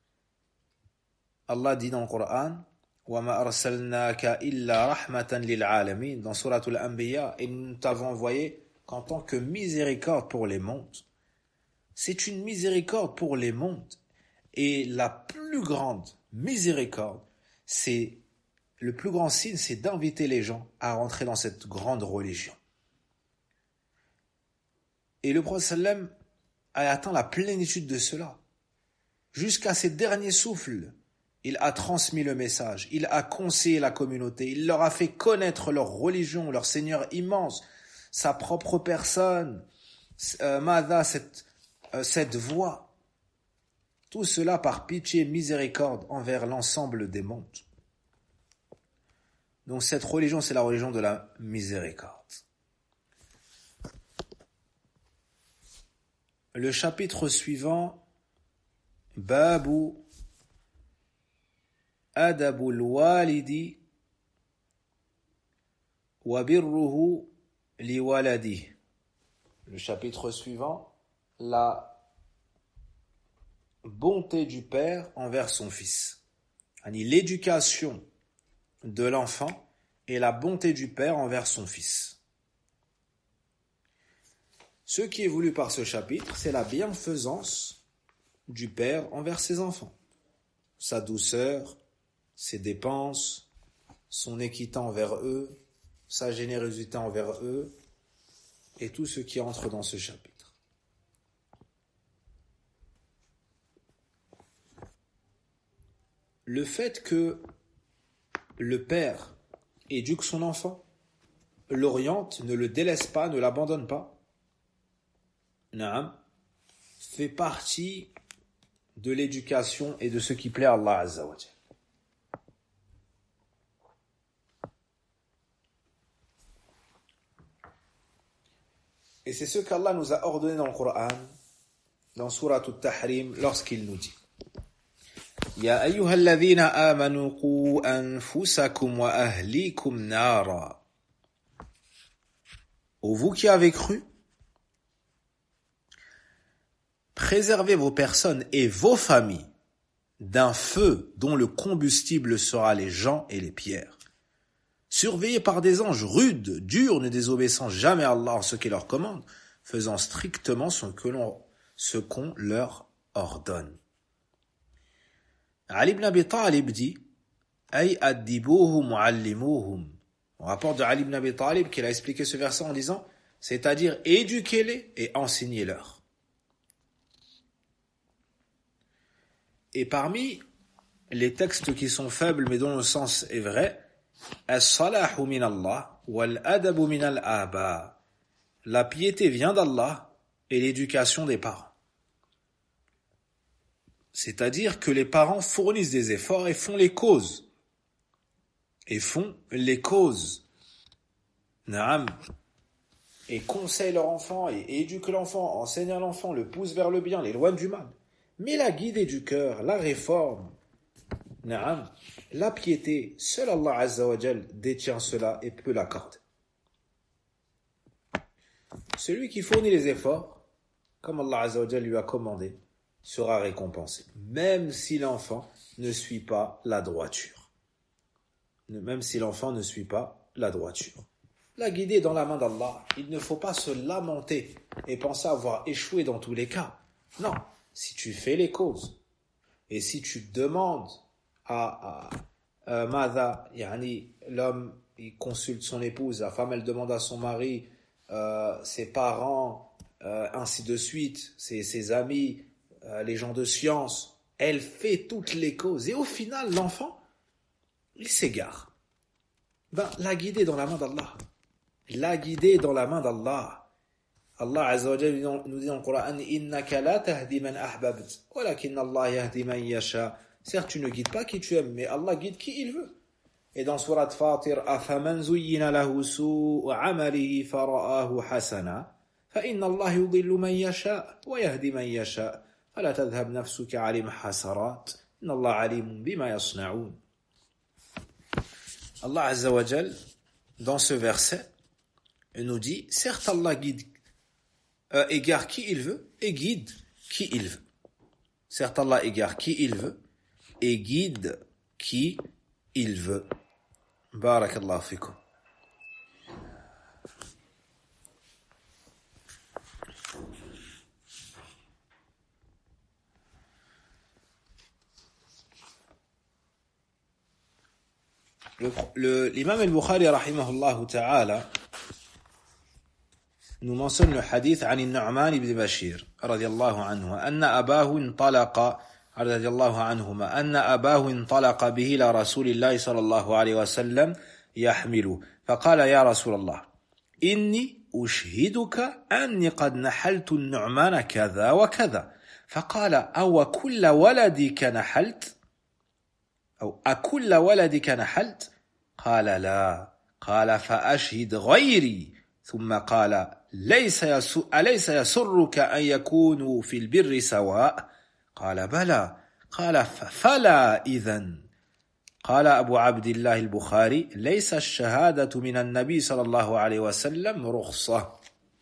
Allah dit dans le Coran وَمَا أَرْسَلْنَاكَ إِلَّا رَحْمَةً لِلْعَالَمِينَ dans Surat al-Anbiya, et nous t'avons envoyé qu'en tant que miséricorde pour les mondes. C'est une miséricorde pour les mondes. Et la plus grande miséricorde, le plus grand signe, c'est d'inviter les gens à rentrer dans cette grande religion. Et le prophète sallam a atteint la plénitude de cela. Jusqu'à ses derniers souffles, il a transmis le message, il a conseillé la communauté, il leur a fait connaître leur religion, leur Seigneur immense, sa propre personne, cette voie. Tout cela par pitié et miséricorde envers l'ensemble des mondes. Donc cette religion, c'est la religion de la miséricorde. Le chapitre suivant, Babu Adabul Walidi wa birruhu li waladi. Le chapitre suivant, la bonté du père envers son fils. L'éducation de l'enfant et la bonté du père envers son fils. Ce qui est voulu par ce chapitre, c'est la bienfaisance du père envers ses enfants. Sa douceur, ses dépenses, son équité envers eux, sa générosité envers eux, et tout ce qui entre dans ce chapitre. Le fait que le père éduque son enfant, l'oriente, ne le délaisse pas, ne l'abandonne pas, fait partie de l'éducation et de ce qui plaît à Allah Azza wa Jalla. Et c'est ce qu'Allah nous a ordonné dans le Coran, dans Surat Al-Tahrim, lorsqu'il nous dit Ya ayyuhalladhina amanu qu anfusakum wa ahlikum nara. Ô vous qui avez cru, préservez vos personnes et vos familles d'un feu dont le combustible sera les gens et les pierres. Surveillés par des anges rudes, durs, ne désobéissant jamais à Allah en ce qu'il leur commande, faisant strictement ce qu'on leur ordonne. Ali ibn Abi Talib dit Ay addibuhum muallimuhum. On rapporte de Ali ibn Abi Talib qu'il a expliqué ce verset en disant c'est-à-dire éduquez-les et enseignez-leur. Et parmi les textes qui sont faibles mais dont le sens est vrai, As-salahu min Allah wal adabu min al-aba. La piété vient d'Allah et l'éducation des parents. C'est-à-dire que les parents fournissent des efforts et font les causes. Naam. Et conseillent leur enfant et éduquent l'enfant, enseignent à l'enfant, le poussent vers le bien, l'éloignent du mal. Mais la guidée du cœur, la réforme, naam, la piété, seul Allah Azza wa Jal détient cela et peut l'accorder. Celui qui fournit les efforts, comme Allah Azza wa Jal lui a commandé, sera récompensé, même si l'enfant ne suit pas la droiture. La guidée est dans la main d'Allah. Il ne faut pas se lamenter et penser avoir échoué dans tous les cas. Non, si tu fais les causes et si tu demandes à Mada, l'homme il consulte son épouse, la femme elle demande à son mari, ses parents, ainsi de suite, ses amis, les gens de science, elle fait toutes les causes. Et au final, l'enfant, il s'égare. La guider dans la main d'Allah. La guider dans la main d'Allah. Allah Azza wa Jalla nous dit dans le Coran, innaka la tahdi man ahbabt, walakin Allah yahdi man yasha. Certes, tu ne guides pas qui tu aimes, mais Allah guide qui il veut. Et dans Surat Fatir, afaman zuyyina lahu su'u 'amalihi fara'ahu hasana, fa inna Allah yudillu man yasha wa yahdi man yasha. Fala tadhhab nafsuka 'alim hasarat, inna Allah 'alimun bima yasna'un. Allah Azza wa Jalla, dans ce verset, nous dit, certes Allah égare qui il veut et guide qui il veut. Certes Allah égare qui il veut et guide qui il veut. Barakallahu fikum. L'imam al-Bukhari rahimahullah ta'ala nous mentionne le hadith عن النعمان بن بشير رضي الله عنه أن أباه انطلق رضي الله عنهما أن أباه انطلق به إلى رسول الله صلى الله عليه وسلم يحمله فقال يا رسول الله إني أشهدك أني قد نحلت النعمان كذا وكذا فقال أو كل ولدك نحلت أو أكل ولدك نحلت قال لا قال فأشهد غيري ثم قال أليس يسرك أن يكونوا في البر سواء قال بلى قال فلا إذن قال أبو عبد الله البخاري ليس الشهادة من النبي صلى الله عليه وسلم رخصة.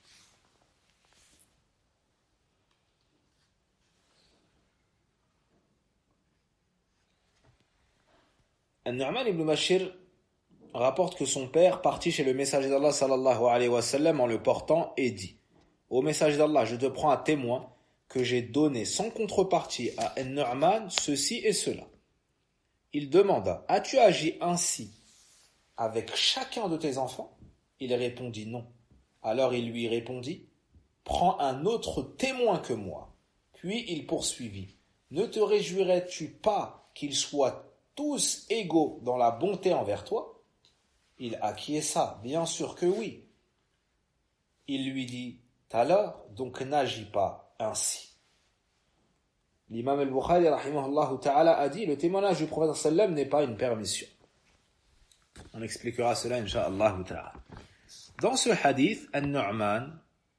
An-Nu'man ibn Bashir rapporte que son père partit chez le messager d'Allah sallallahu alayhi wa sallam en le portant et dit: Ô messager d'Allah, je te prends à témoin que j'ai donné sans contrepartie à An-Nu'man ceci et cela. Il demanda: as-tu agi ainsi avec chacun de tes enfants? Il répondit non. Alors il lui répondit: prends un autre témoin que moi. Puis il poursuivit: ne te réjouirais-tu pas qu'ils soient tous égaux dans la bonté envers toi? Il acquiesça, bien sûr que oui. Il lui dit: alors, donc n'agis pas ainsi. L'imam al-Bukhari rahimahullah ta'ala a dit: le témoignage du prophète sallam n'est pas une permission. On expliquera cela incha'Allah ta'ala. Dans ce hadith, An-Nu'man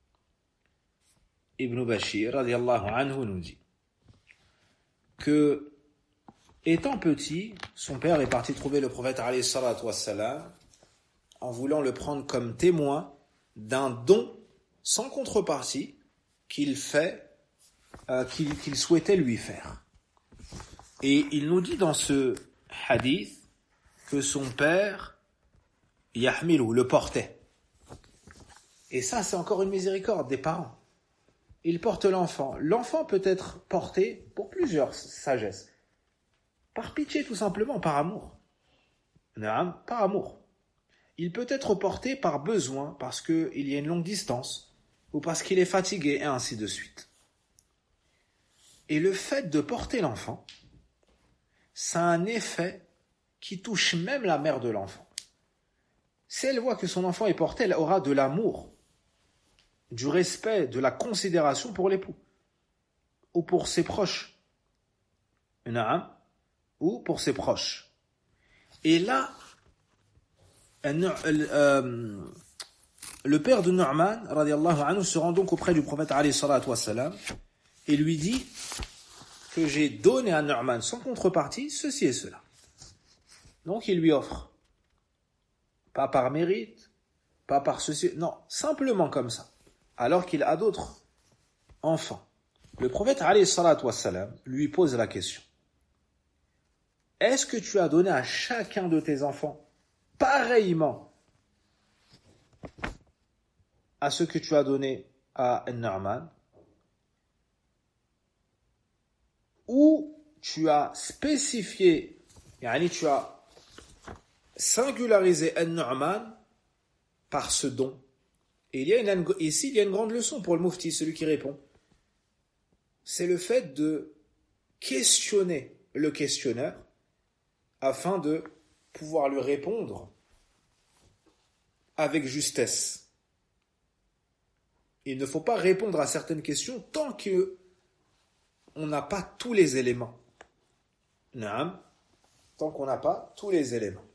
ibn Bashir radiyallahu anhu nous dit que, étant petit, son père est parti trouver le prophète alayhi salatu wassalam en voulant le prendre comme témoin d'un don sans contrepartie qu'il souhaitait lui faire. Et il nous dit dans ce hadith que son père, yahmilu, le portait. Et ça, c'est encore une miséricorde des parents. Il porte l'enfant. L'enfant peut être porté pour plusieurs sagesses. Par pitié, tout simplement, par amour. Par amour. Il peut être porté par besoin, parce qu'il y a une longue distance, ou parce qu'il est fatigué, et ainsi de suite. Et le fait de porter l'enfant, ça a un effet qui touche même la mère de l'enfant. Si elle voit que son enfant est porté, elle aura de l'amour, du respect, de la considération pour l'époux, ou pour ses proches. Ou pour ses proches. Et là, le père de Nu'man radiyallahu anhu se rend donc auprès du prophète alayhi salatu wassalam et lui dit que j'ai donné à Nu'man sans contrepartie ceci et cela. Donc il lui offre, pas par mérite, pas par ceci, non, simplement comme ça, alors qu'il a d'autres enfants. Le prophète alayhi salatu wassalam lui pose la question: est-ce que tu as donné à chacun de tes enfants pareillement à ce que tu as donné à An-Nu'man, ou tu as spécifié, tu as singularisé An-Nu'man par ce don? Et ici, il y a une grande leçon pour le mufti, celui qui répond. c'est le fait de questionner le questionneur afin de pouvoir lui répondre avec justesse. Il ne faut pas répondre à certaines questions tant qu'on n'a pas tous les éléments. Naam, tant qu'on n'a pas tous les éléments.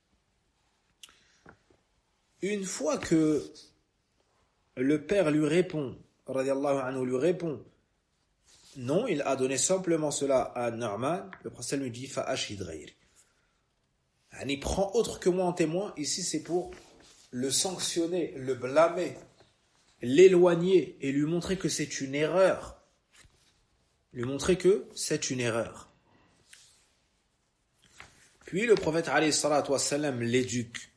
Une fois que le père lui répond, radiallahu anhu lui répond, non, il a donné simplement cela à Nu'man, le prophète lui dit, fa'ashhid ghayri. Il prend autre que moi en témoin, ici c'est pour le sanctionner, le blâmer, l'éloigner et lui montrer que c'est une erreur. Lui montrer que c'est une erreur. Puis le prophète alayhi salatu wassalam l'éduque.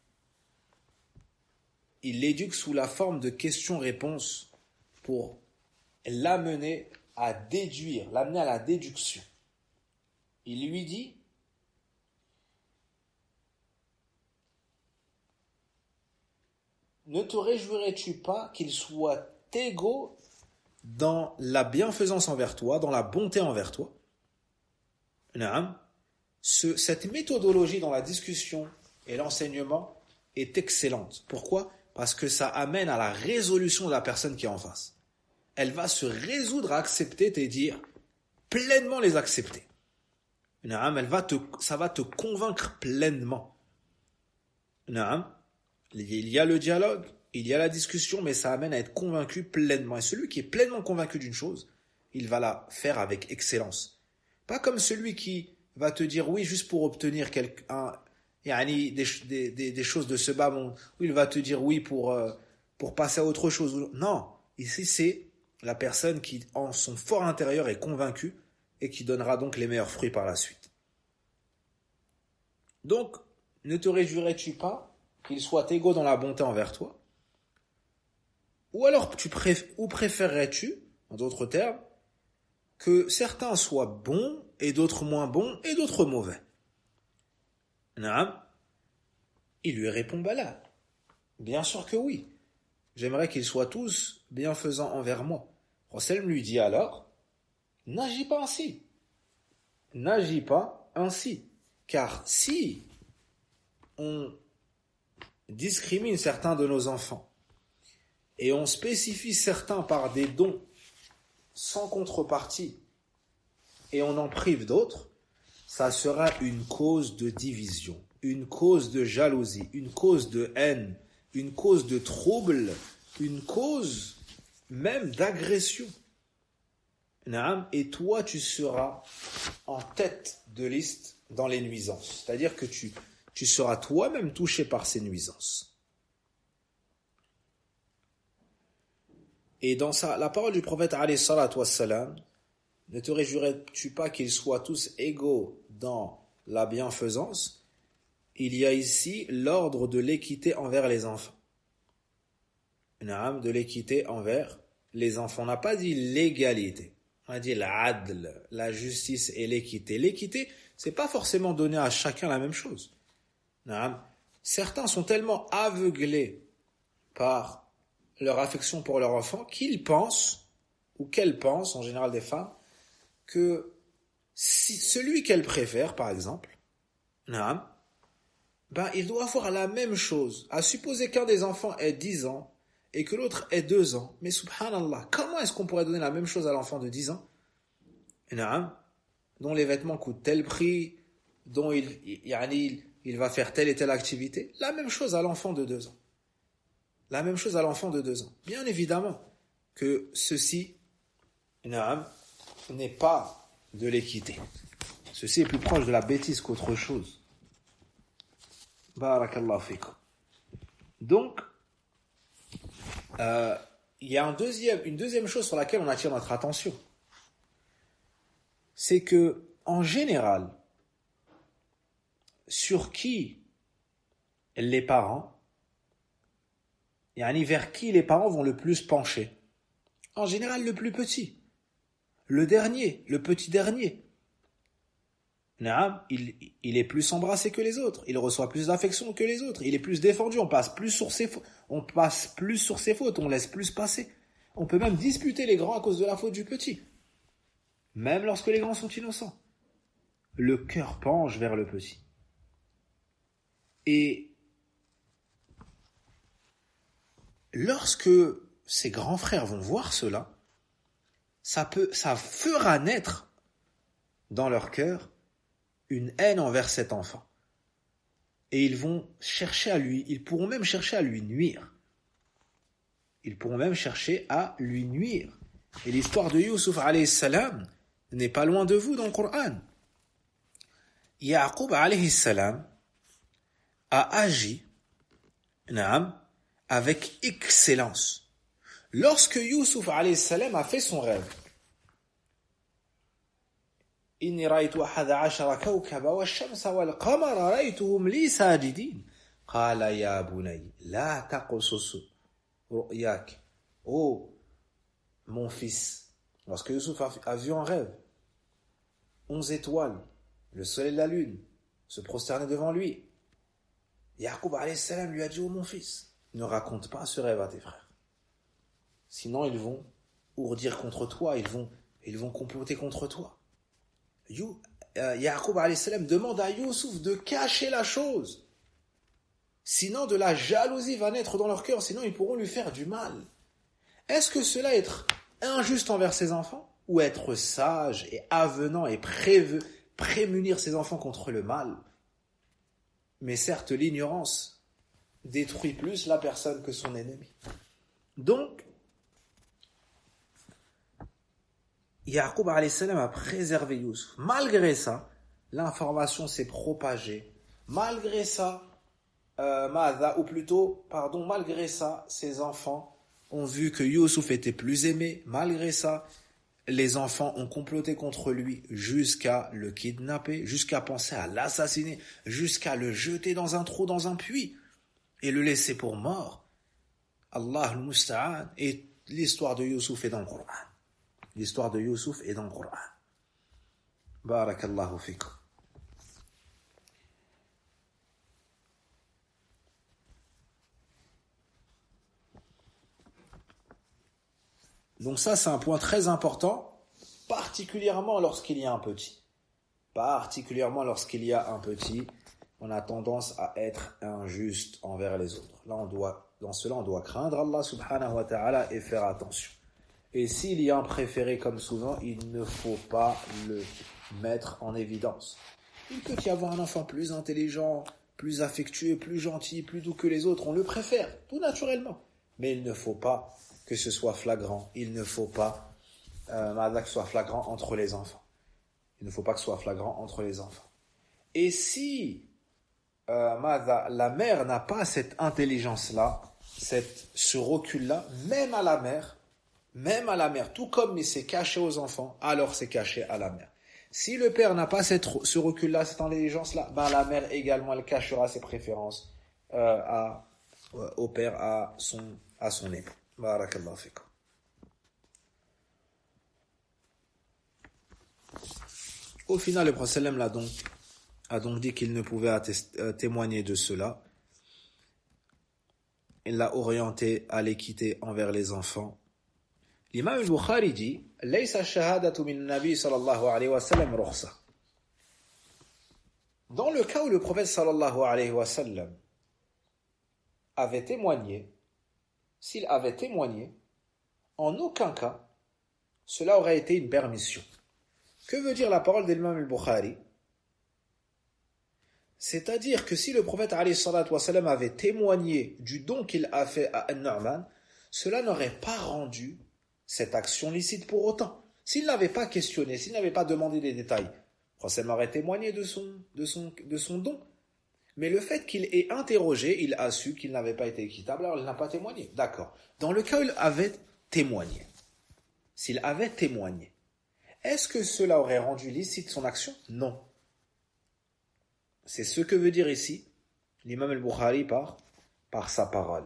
Il l'éduque sous la forme de questions-réponses pour l'amener à déduire, l'amener à la déduction. Il lui dit, ne te réjouirais-tu pas qu'ils soient égaux dans la bienfaisance envers toi, dans la bonté envers toi? Cette méthodologie dans la discussion et l'enseignement est excellente. Pourquoi? Parce que ça amène à la résolution de la personne qui est en face. Elle va se résoudre à accepter tes dires, pleinement les accepter. Ça va te convaincre pleinement. Il y a le dialogue, il y a la discussion, mais ça amène à être convaincu pleinement. Et celui qui est pleinement convaincu d'une chose, il va la faire avec excellence. Pas comme celui qui va te dire oui juste pour obtenir des choses de ce bas monde, ou il va te dire oui pour passer à autre chose. Non, ici c'est la personne qui en son fort intérieur est convaincue et qui donnera donc les meilleurs fruits par la suite. Donc, ne te réjouirais-tu pas qu'ils soient égaux dans la bonté envers toi? Ou alors préférerais-tu, en d'autres termes, que certains soient bons et d'autres moins bons et d'autres mauvais? Il lui répond là. Bien sûr que oui. J'aimerais qu'ils soient tous bienfaisants envers moi. Rossel lui dit alors, n'agis pas ainsi. N'agis pas ainsi. Car si on discrimine certains de nos enfants et on spécifie certains par des dons sans contrepartie et on en prive d'autres, ça sera une cause de division, une cause de jalousie, une cause de haine, une cause de trouble, une cause même d'agression. Et toi, tu seras en tête de liste dans les nuisances. C'est-à-dire que tu seras toi-même touché par ces nuisances. Et dans la parole du prophète alayhi salatu wassalam, ne te réjouirais-tu pas qu'ils soient tous égaux dans la bienfaisance? Il y a ici l'ordre de l'équité envers les enfants. De l'équité envers les enfants. On n'a pas dit l'égalité. On a dit l'adl, la justice et l'équité. L'équité, c'est pas forcément donner à chacun la même chose. Certains sont tellement aveuglés par leur affection pour leur enfant qu'ils pensent, ou qu'elles pensent, en général des femmes, que si celui qu'elles préfèrent, par exemple, il doit avoir la même chose. À supposer qu'un des enfants ait 10 ans et que l'autre ait 2 ans. Mais subhanallah, comment est-ce qu'on pourrait donner la même chose à l'enfant de 10 ans, dont les vêtements coûtent tel prix, dont il va faire telle et telle activité? La même chose à l'enfant de 2 ans. La même chose à l'enfant de 2 ans. Bien évidemment que ceci n'est pas de l'équité. Ceci est plus proche de la bêtise qu'autre chose. Barakallahu fikum. Donc, il y a une deuxième chose sur laquelle on attire notre attention. C'est que, en général, sur qui les parents, vers qui les parents vont le plus pencher? En général, le plus petit. Le dernier, le petit dernier. Il est plus embrassé que les autres, il reçoit plus d'affection que les autres, il est plus défendu, on passe plus sur ses fautes, on laisse plus passer. On peut même disputer les grands à cause de la faute du petit. même lorsque les grands sont innocents. Le cœur penche vers le petit. Et lorsque ses grands frères vont voir cela, ça fera naître dans leur cœur une haine envers cet enfant. Et ils pourront même chercher à lui nuire. Ils pourront même chercher à lui nuire. Et l'histoire de Youssouf alayhi salam n'est pas loin de vous dans le Coran. Yaqub alayhi salam a agi avec excellence. Lorsque Youssouf alayhi salam a fait son rêve, إني رأيت 11 كوكبا والشمس والقمر رأيتهم لي ساجدين قال يا بني لا تقصص رؤياك. Oh mon fils, lorsque Youssouf a vu en rêve 11 étoiles, le soleil et la lune se prosterner devant lui, Yaqub alayhi salam lui a dit: oh mon fils, ne raconte pas ce rêve à tes frères, sinon ils vont ourdir contre toi, ils vont comploter contre toi. Yaqub alayhi salam demande à Youssouf de cacher la chose, sinon de la jalousie va naître dans leur cœur, sinon ils pourront lui faire du mal. Est-ce que cela est être injuste envers ses enfants, ou être sage et avenant et prémunir ses enfants contre le mal? Mais certes, l'ignorance détruit plus la personne que son ennemi. Donc, Yaqub alayhi salam a préservé Youssouf. Malgré ça, l'information s'est propagée. Malgré ça, malgré ça, ses enfants ont vu que Youssouf était plus aimé. Malgré ça, les enfants ont comploté contre lui jusqu'à le kidnapper, jusqu'à penser à l'assassiner, jusqu'à le jeter dans un trou, dans un puits, et le laisser pour mort. Allah al-Musta'an. Et l'histoire de Youssouf est dans le Coran. L'histoire de Youssouf est dans le Coran. Barakallahu fikum. Donc ça, c'est un point très important, particulièrement lorsqu'il y a un petit. Particulièrement lorsqu'il y a un petit, on a tendance à être injuste envers les autres. Dans cela, on doit craindre Allah subhanahu wa ta'ala et faire attention. Et s'il y a un préféré, comme souvent, il ne faut pas le mettre en évidence. Il peut y avoir un enfant plus intelligent, plus affectueux, plus gentil, plus doux que les autres, on le préfère, tout naturellement. Mais il ne faut pas que ce soit flagrant, il ne faut pas que ce soit flagrant entre les enfants. Il ne faut pas que ce soit flagrant entre les enfants. Et si la mère n'a pas cette intelligence-là, ce recul-là, même à la mère, tout comme il s'est caché aux enfants, alors c'est caché à la mère. Si le père n'a pas ce recul-là, cette intelligence-là, la mère également, elle cachera ses préférences au père, à son époux. Barakallahu fikum. Au final, le prophète a donc dit qu'il ne pouvait témoigner de cela. Il l'a orienté à l'équité envers les enfants. L'imam al-Bukhari dit: Laysa shahadatu min nabi sallallahu alayhi wa sallam rukhsa. Dans le cas où le prophète sallallahu alayhi wa sallam avait témoigné, s'il avait témoigné, en aucun cas, cela aurait été une permission. Que veut dire la parole de l'imam al-Bukhari? C'est-à-dire que si le prophète alayhi salatu wa sallam avait témoigné du don qu'il a fait à An-Nu'man, cela n'aurait pas rendu cette action licite pour autant. S'il n'avait pas questionné, s'il n'avait pas demandé des détails, le prophète aurait témoigné de son don. Mais le fait qu'il ait interrogé, il a su qu'il n'avait pas été équitable, alors il n'a pas témoigné. D'accord. Dans le cas où il avait témoigné, s'il avait témoigné, est-ce que cela aurait rendu licite son action? Non. C'est ce que veut dire ici l'imam al-Bukhari par sa parole.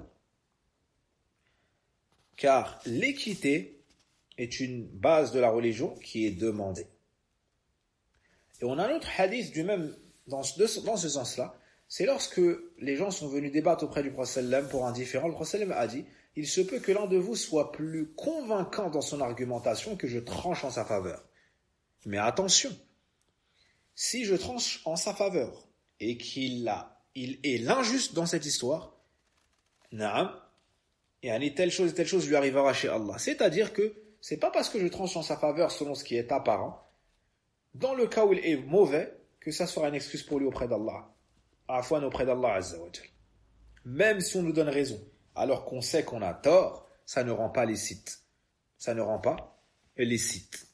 Car l'équité est une base de la religion qui est demandée. Et on a un autre hadith du même dans ce sens-là. C'est lorsque les gens sont venus débattre auprès du prophète pour un différend, le prophète a dit: il se peut que l'un de vous soit plus convaincant dans son argumentation que je tranche en sa faveur. Mais attention, si je tranche en sa faveur et il est l'injuste dans cette histoire, na'am, et telle chose lui arrivera chez Allah. C'est-à-dire que c'est pas parce que je tranche en sa faveur selon ce qui est apparent, dans le cas où il est mauvais, que ça sera une excuse pour lui auprès d'Allah. Afwan auprès d'Allah Azza wa Jal. Même si on nous donne raison, alors qu'on sait qu'on a tort, ça ne rend pas licite. Ça ne rend pas licite.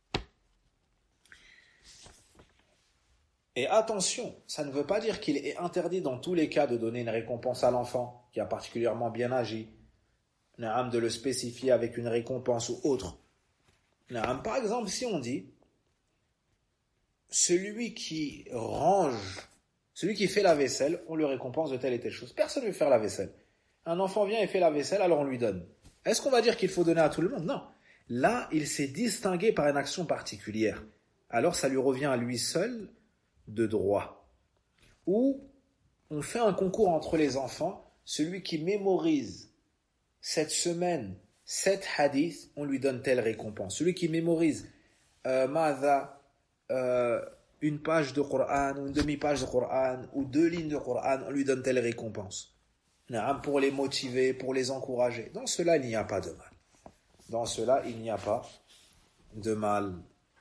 Et attention, ça ne veut pas dire qu'il est interdit dans tous les cas de donner une récompense à l'enfant qui a particulièrement bien agi, de le spécifier avec une récompense ou autre. Par exemple, si on dit celui qui fait la vaisselle, on lui récompense de telle et telle chose. Personne ne veut faire la vaisselle. Un enfant vient et fait la vaisselle, alors on lui donne. Est-ce qu'on va dire qu'il faut donner à tout le monde? Non. Là, il s'est distingué par une action particulière. Alors ça lui revient à lui seul de droit. Ou on fait un concours entre les enfants, celui qui mémorise cette semaine 7 hadiths, on lui donne telle récompense. Celui qui mémorise une page de Coran, ou une demi-page de Coran, ou 2 lignes de Coran, on lui donne telle récompense. Pour les motiver, pour les encourager. Dans cela, il n'y a pas de mal. Dans cela, il n'y a pas de mal.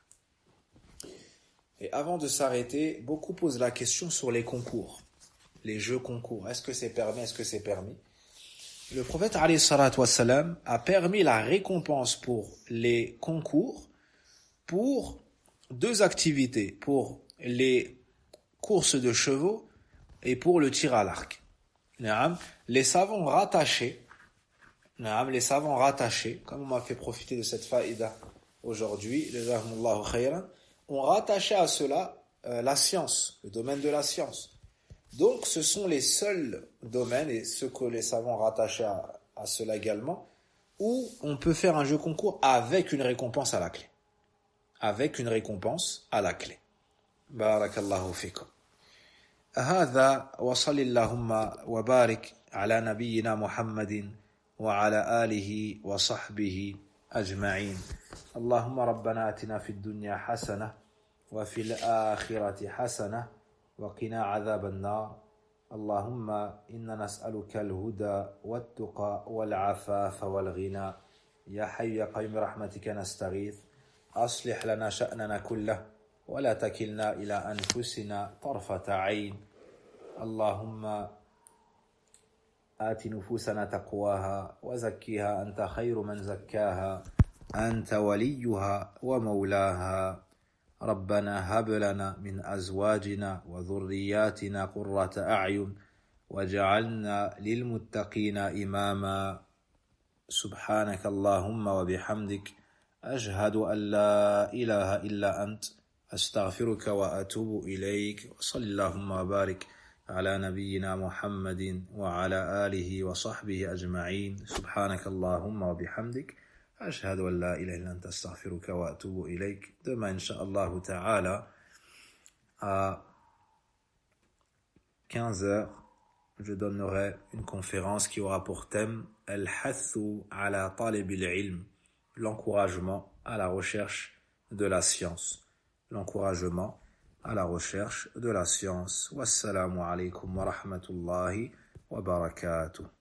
Et avant de s'arrêter, beaucoup posent la question sur les concours. Les jeux concours. Est-ce que c'est permis? Est-ce que c'est permis? Le prophète alayhi salatu wassalam a permis la récompense pour les concours pour 2 activités, pour les courses de chevaux et pour le tir à l'arc. Les savants rattachés, comme on m'a fait profiter de cette faïda aujourd'hui, ont rattaché à cela la science, le domaine de la science. Donc ce sont les seuls domaines, et ceux que les savants rattachent à cela également, où on peut faire un jeu concours avec une récompense à la clé. Avec une récompense à la clé. Barakallahu fikum. هذا وصل اللهم وبارك على نبينا محمد وعلى آله وصحبه أجمعين. اللهم ربنا آتنا في الدنيا حسنة وفي الآخرة حسنة وقنا عذاب النار. اللهم إنا نسألك الهدى والتقى والعفاف والغنى. يا حي يا قيوم برحمتك نستغيث. أصلح لنا شأننا كله ولا تكلنا إلى أنفسنا طرفة عين. اللهم آت نفوسنا تقواها وزكها أنت خير من زكاها أنت وليها ومولاها. ربنا هب لنا من أزواجنا وذرياتنا قرة أعين واجعلنا للمتقين إماما. سبحانك اللهم وبحمدك أشهد أن لا إله إلا أنت أستغفرك وأتوب إليك. وصل اللهم وبارك على نبينا محمد وعلى آله وصحبه أجمعين. سبحانك اللهم وبحمدك أشهد أن لا إله إلا أنت أستغفرك وأتوب إليك. Demain, Inch'Allah Ta'ala, à 15h, je donnerai une conférence qui aura pour thème Al-Hathu ala talib al-ilm, l'encouragement à la recherche de la science. L'encouragement à la recherche de la science. Wassalamu alaikum wa rahmatullahi wa barakatuh.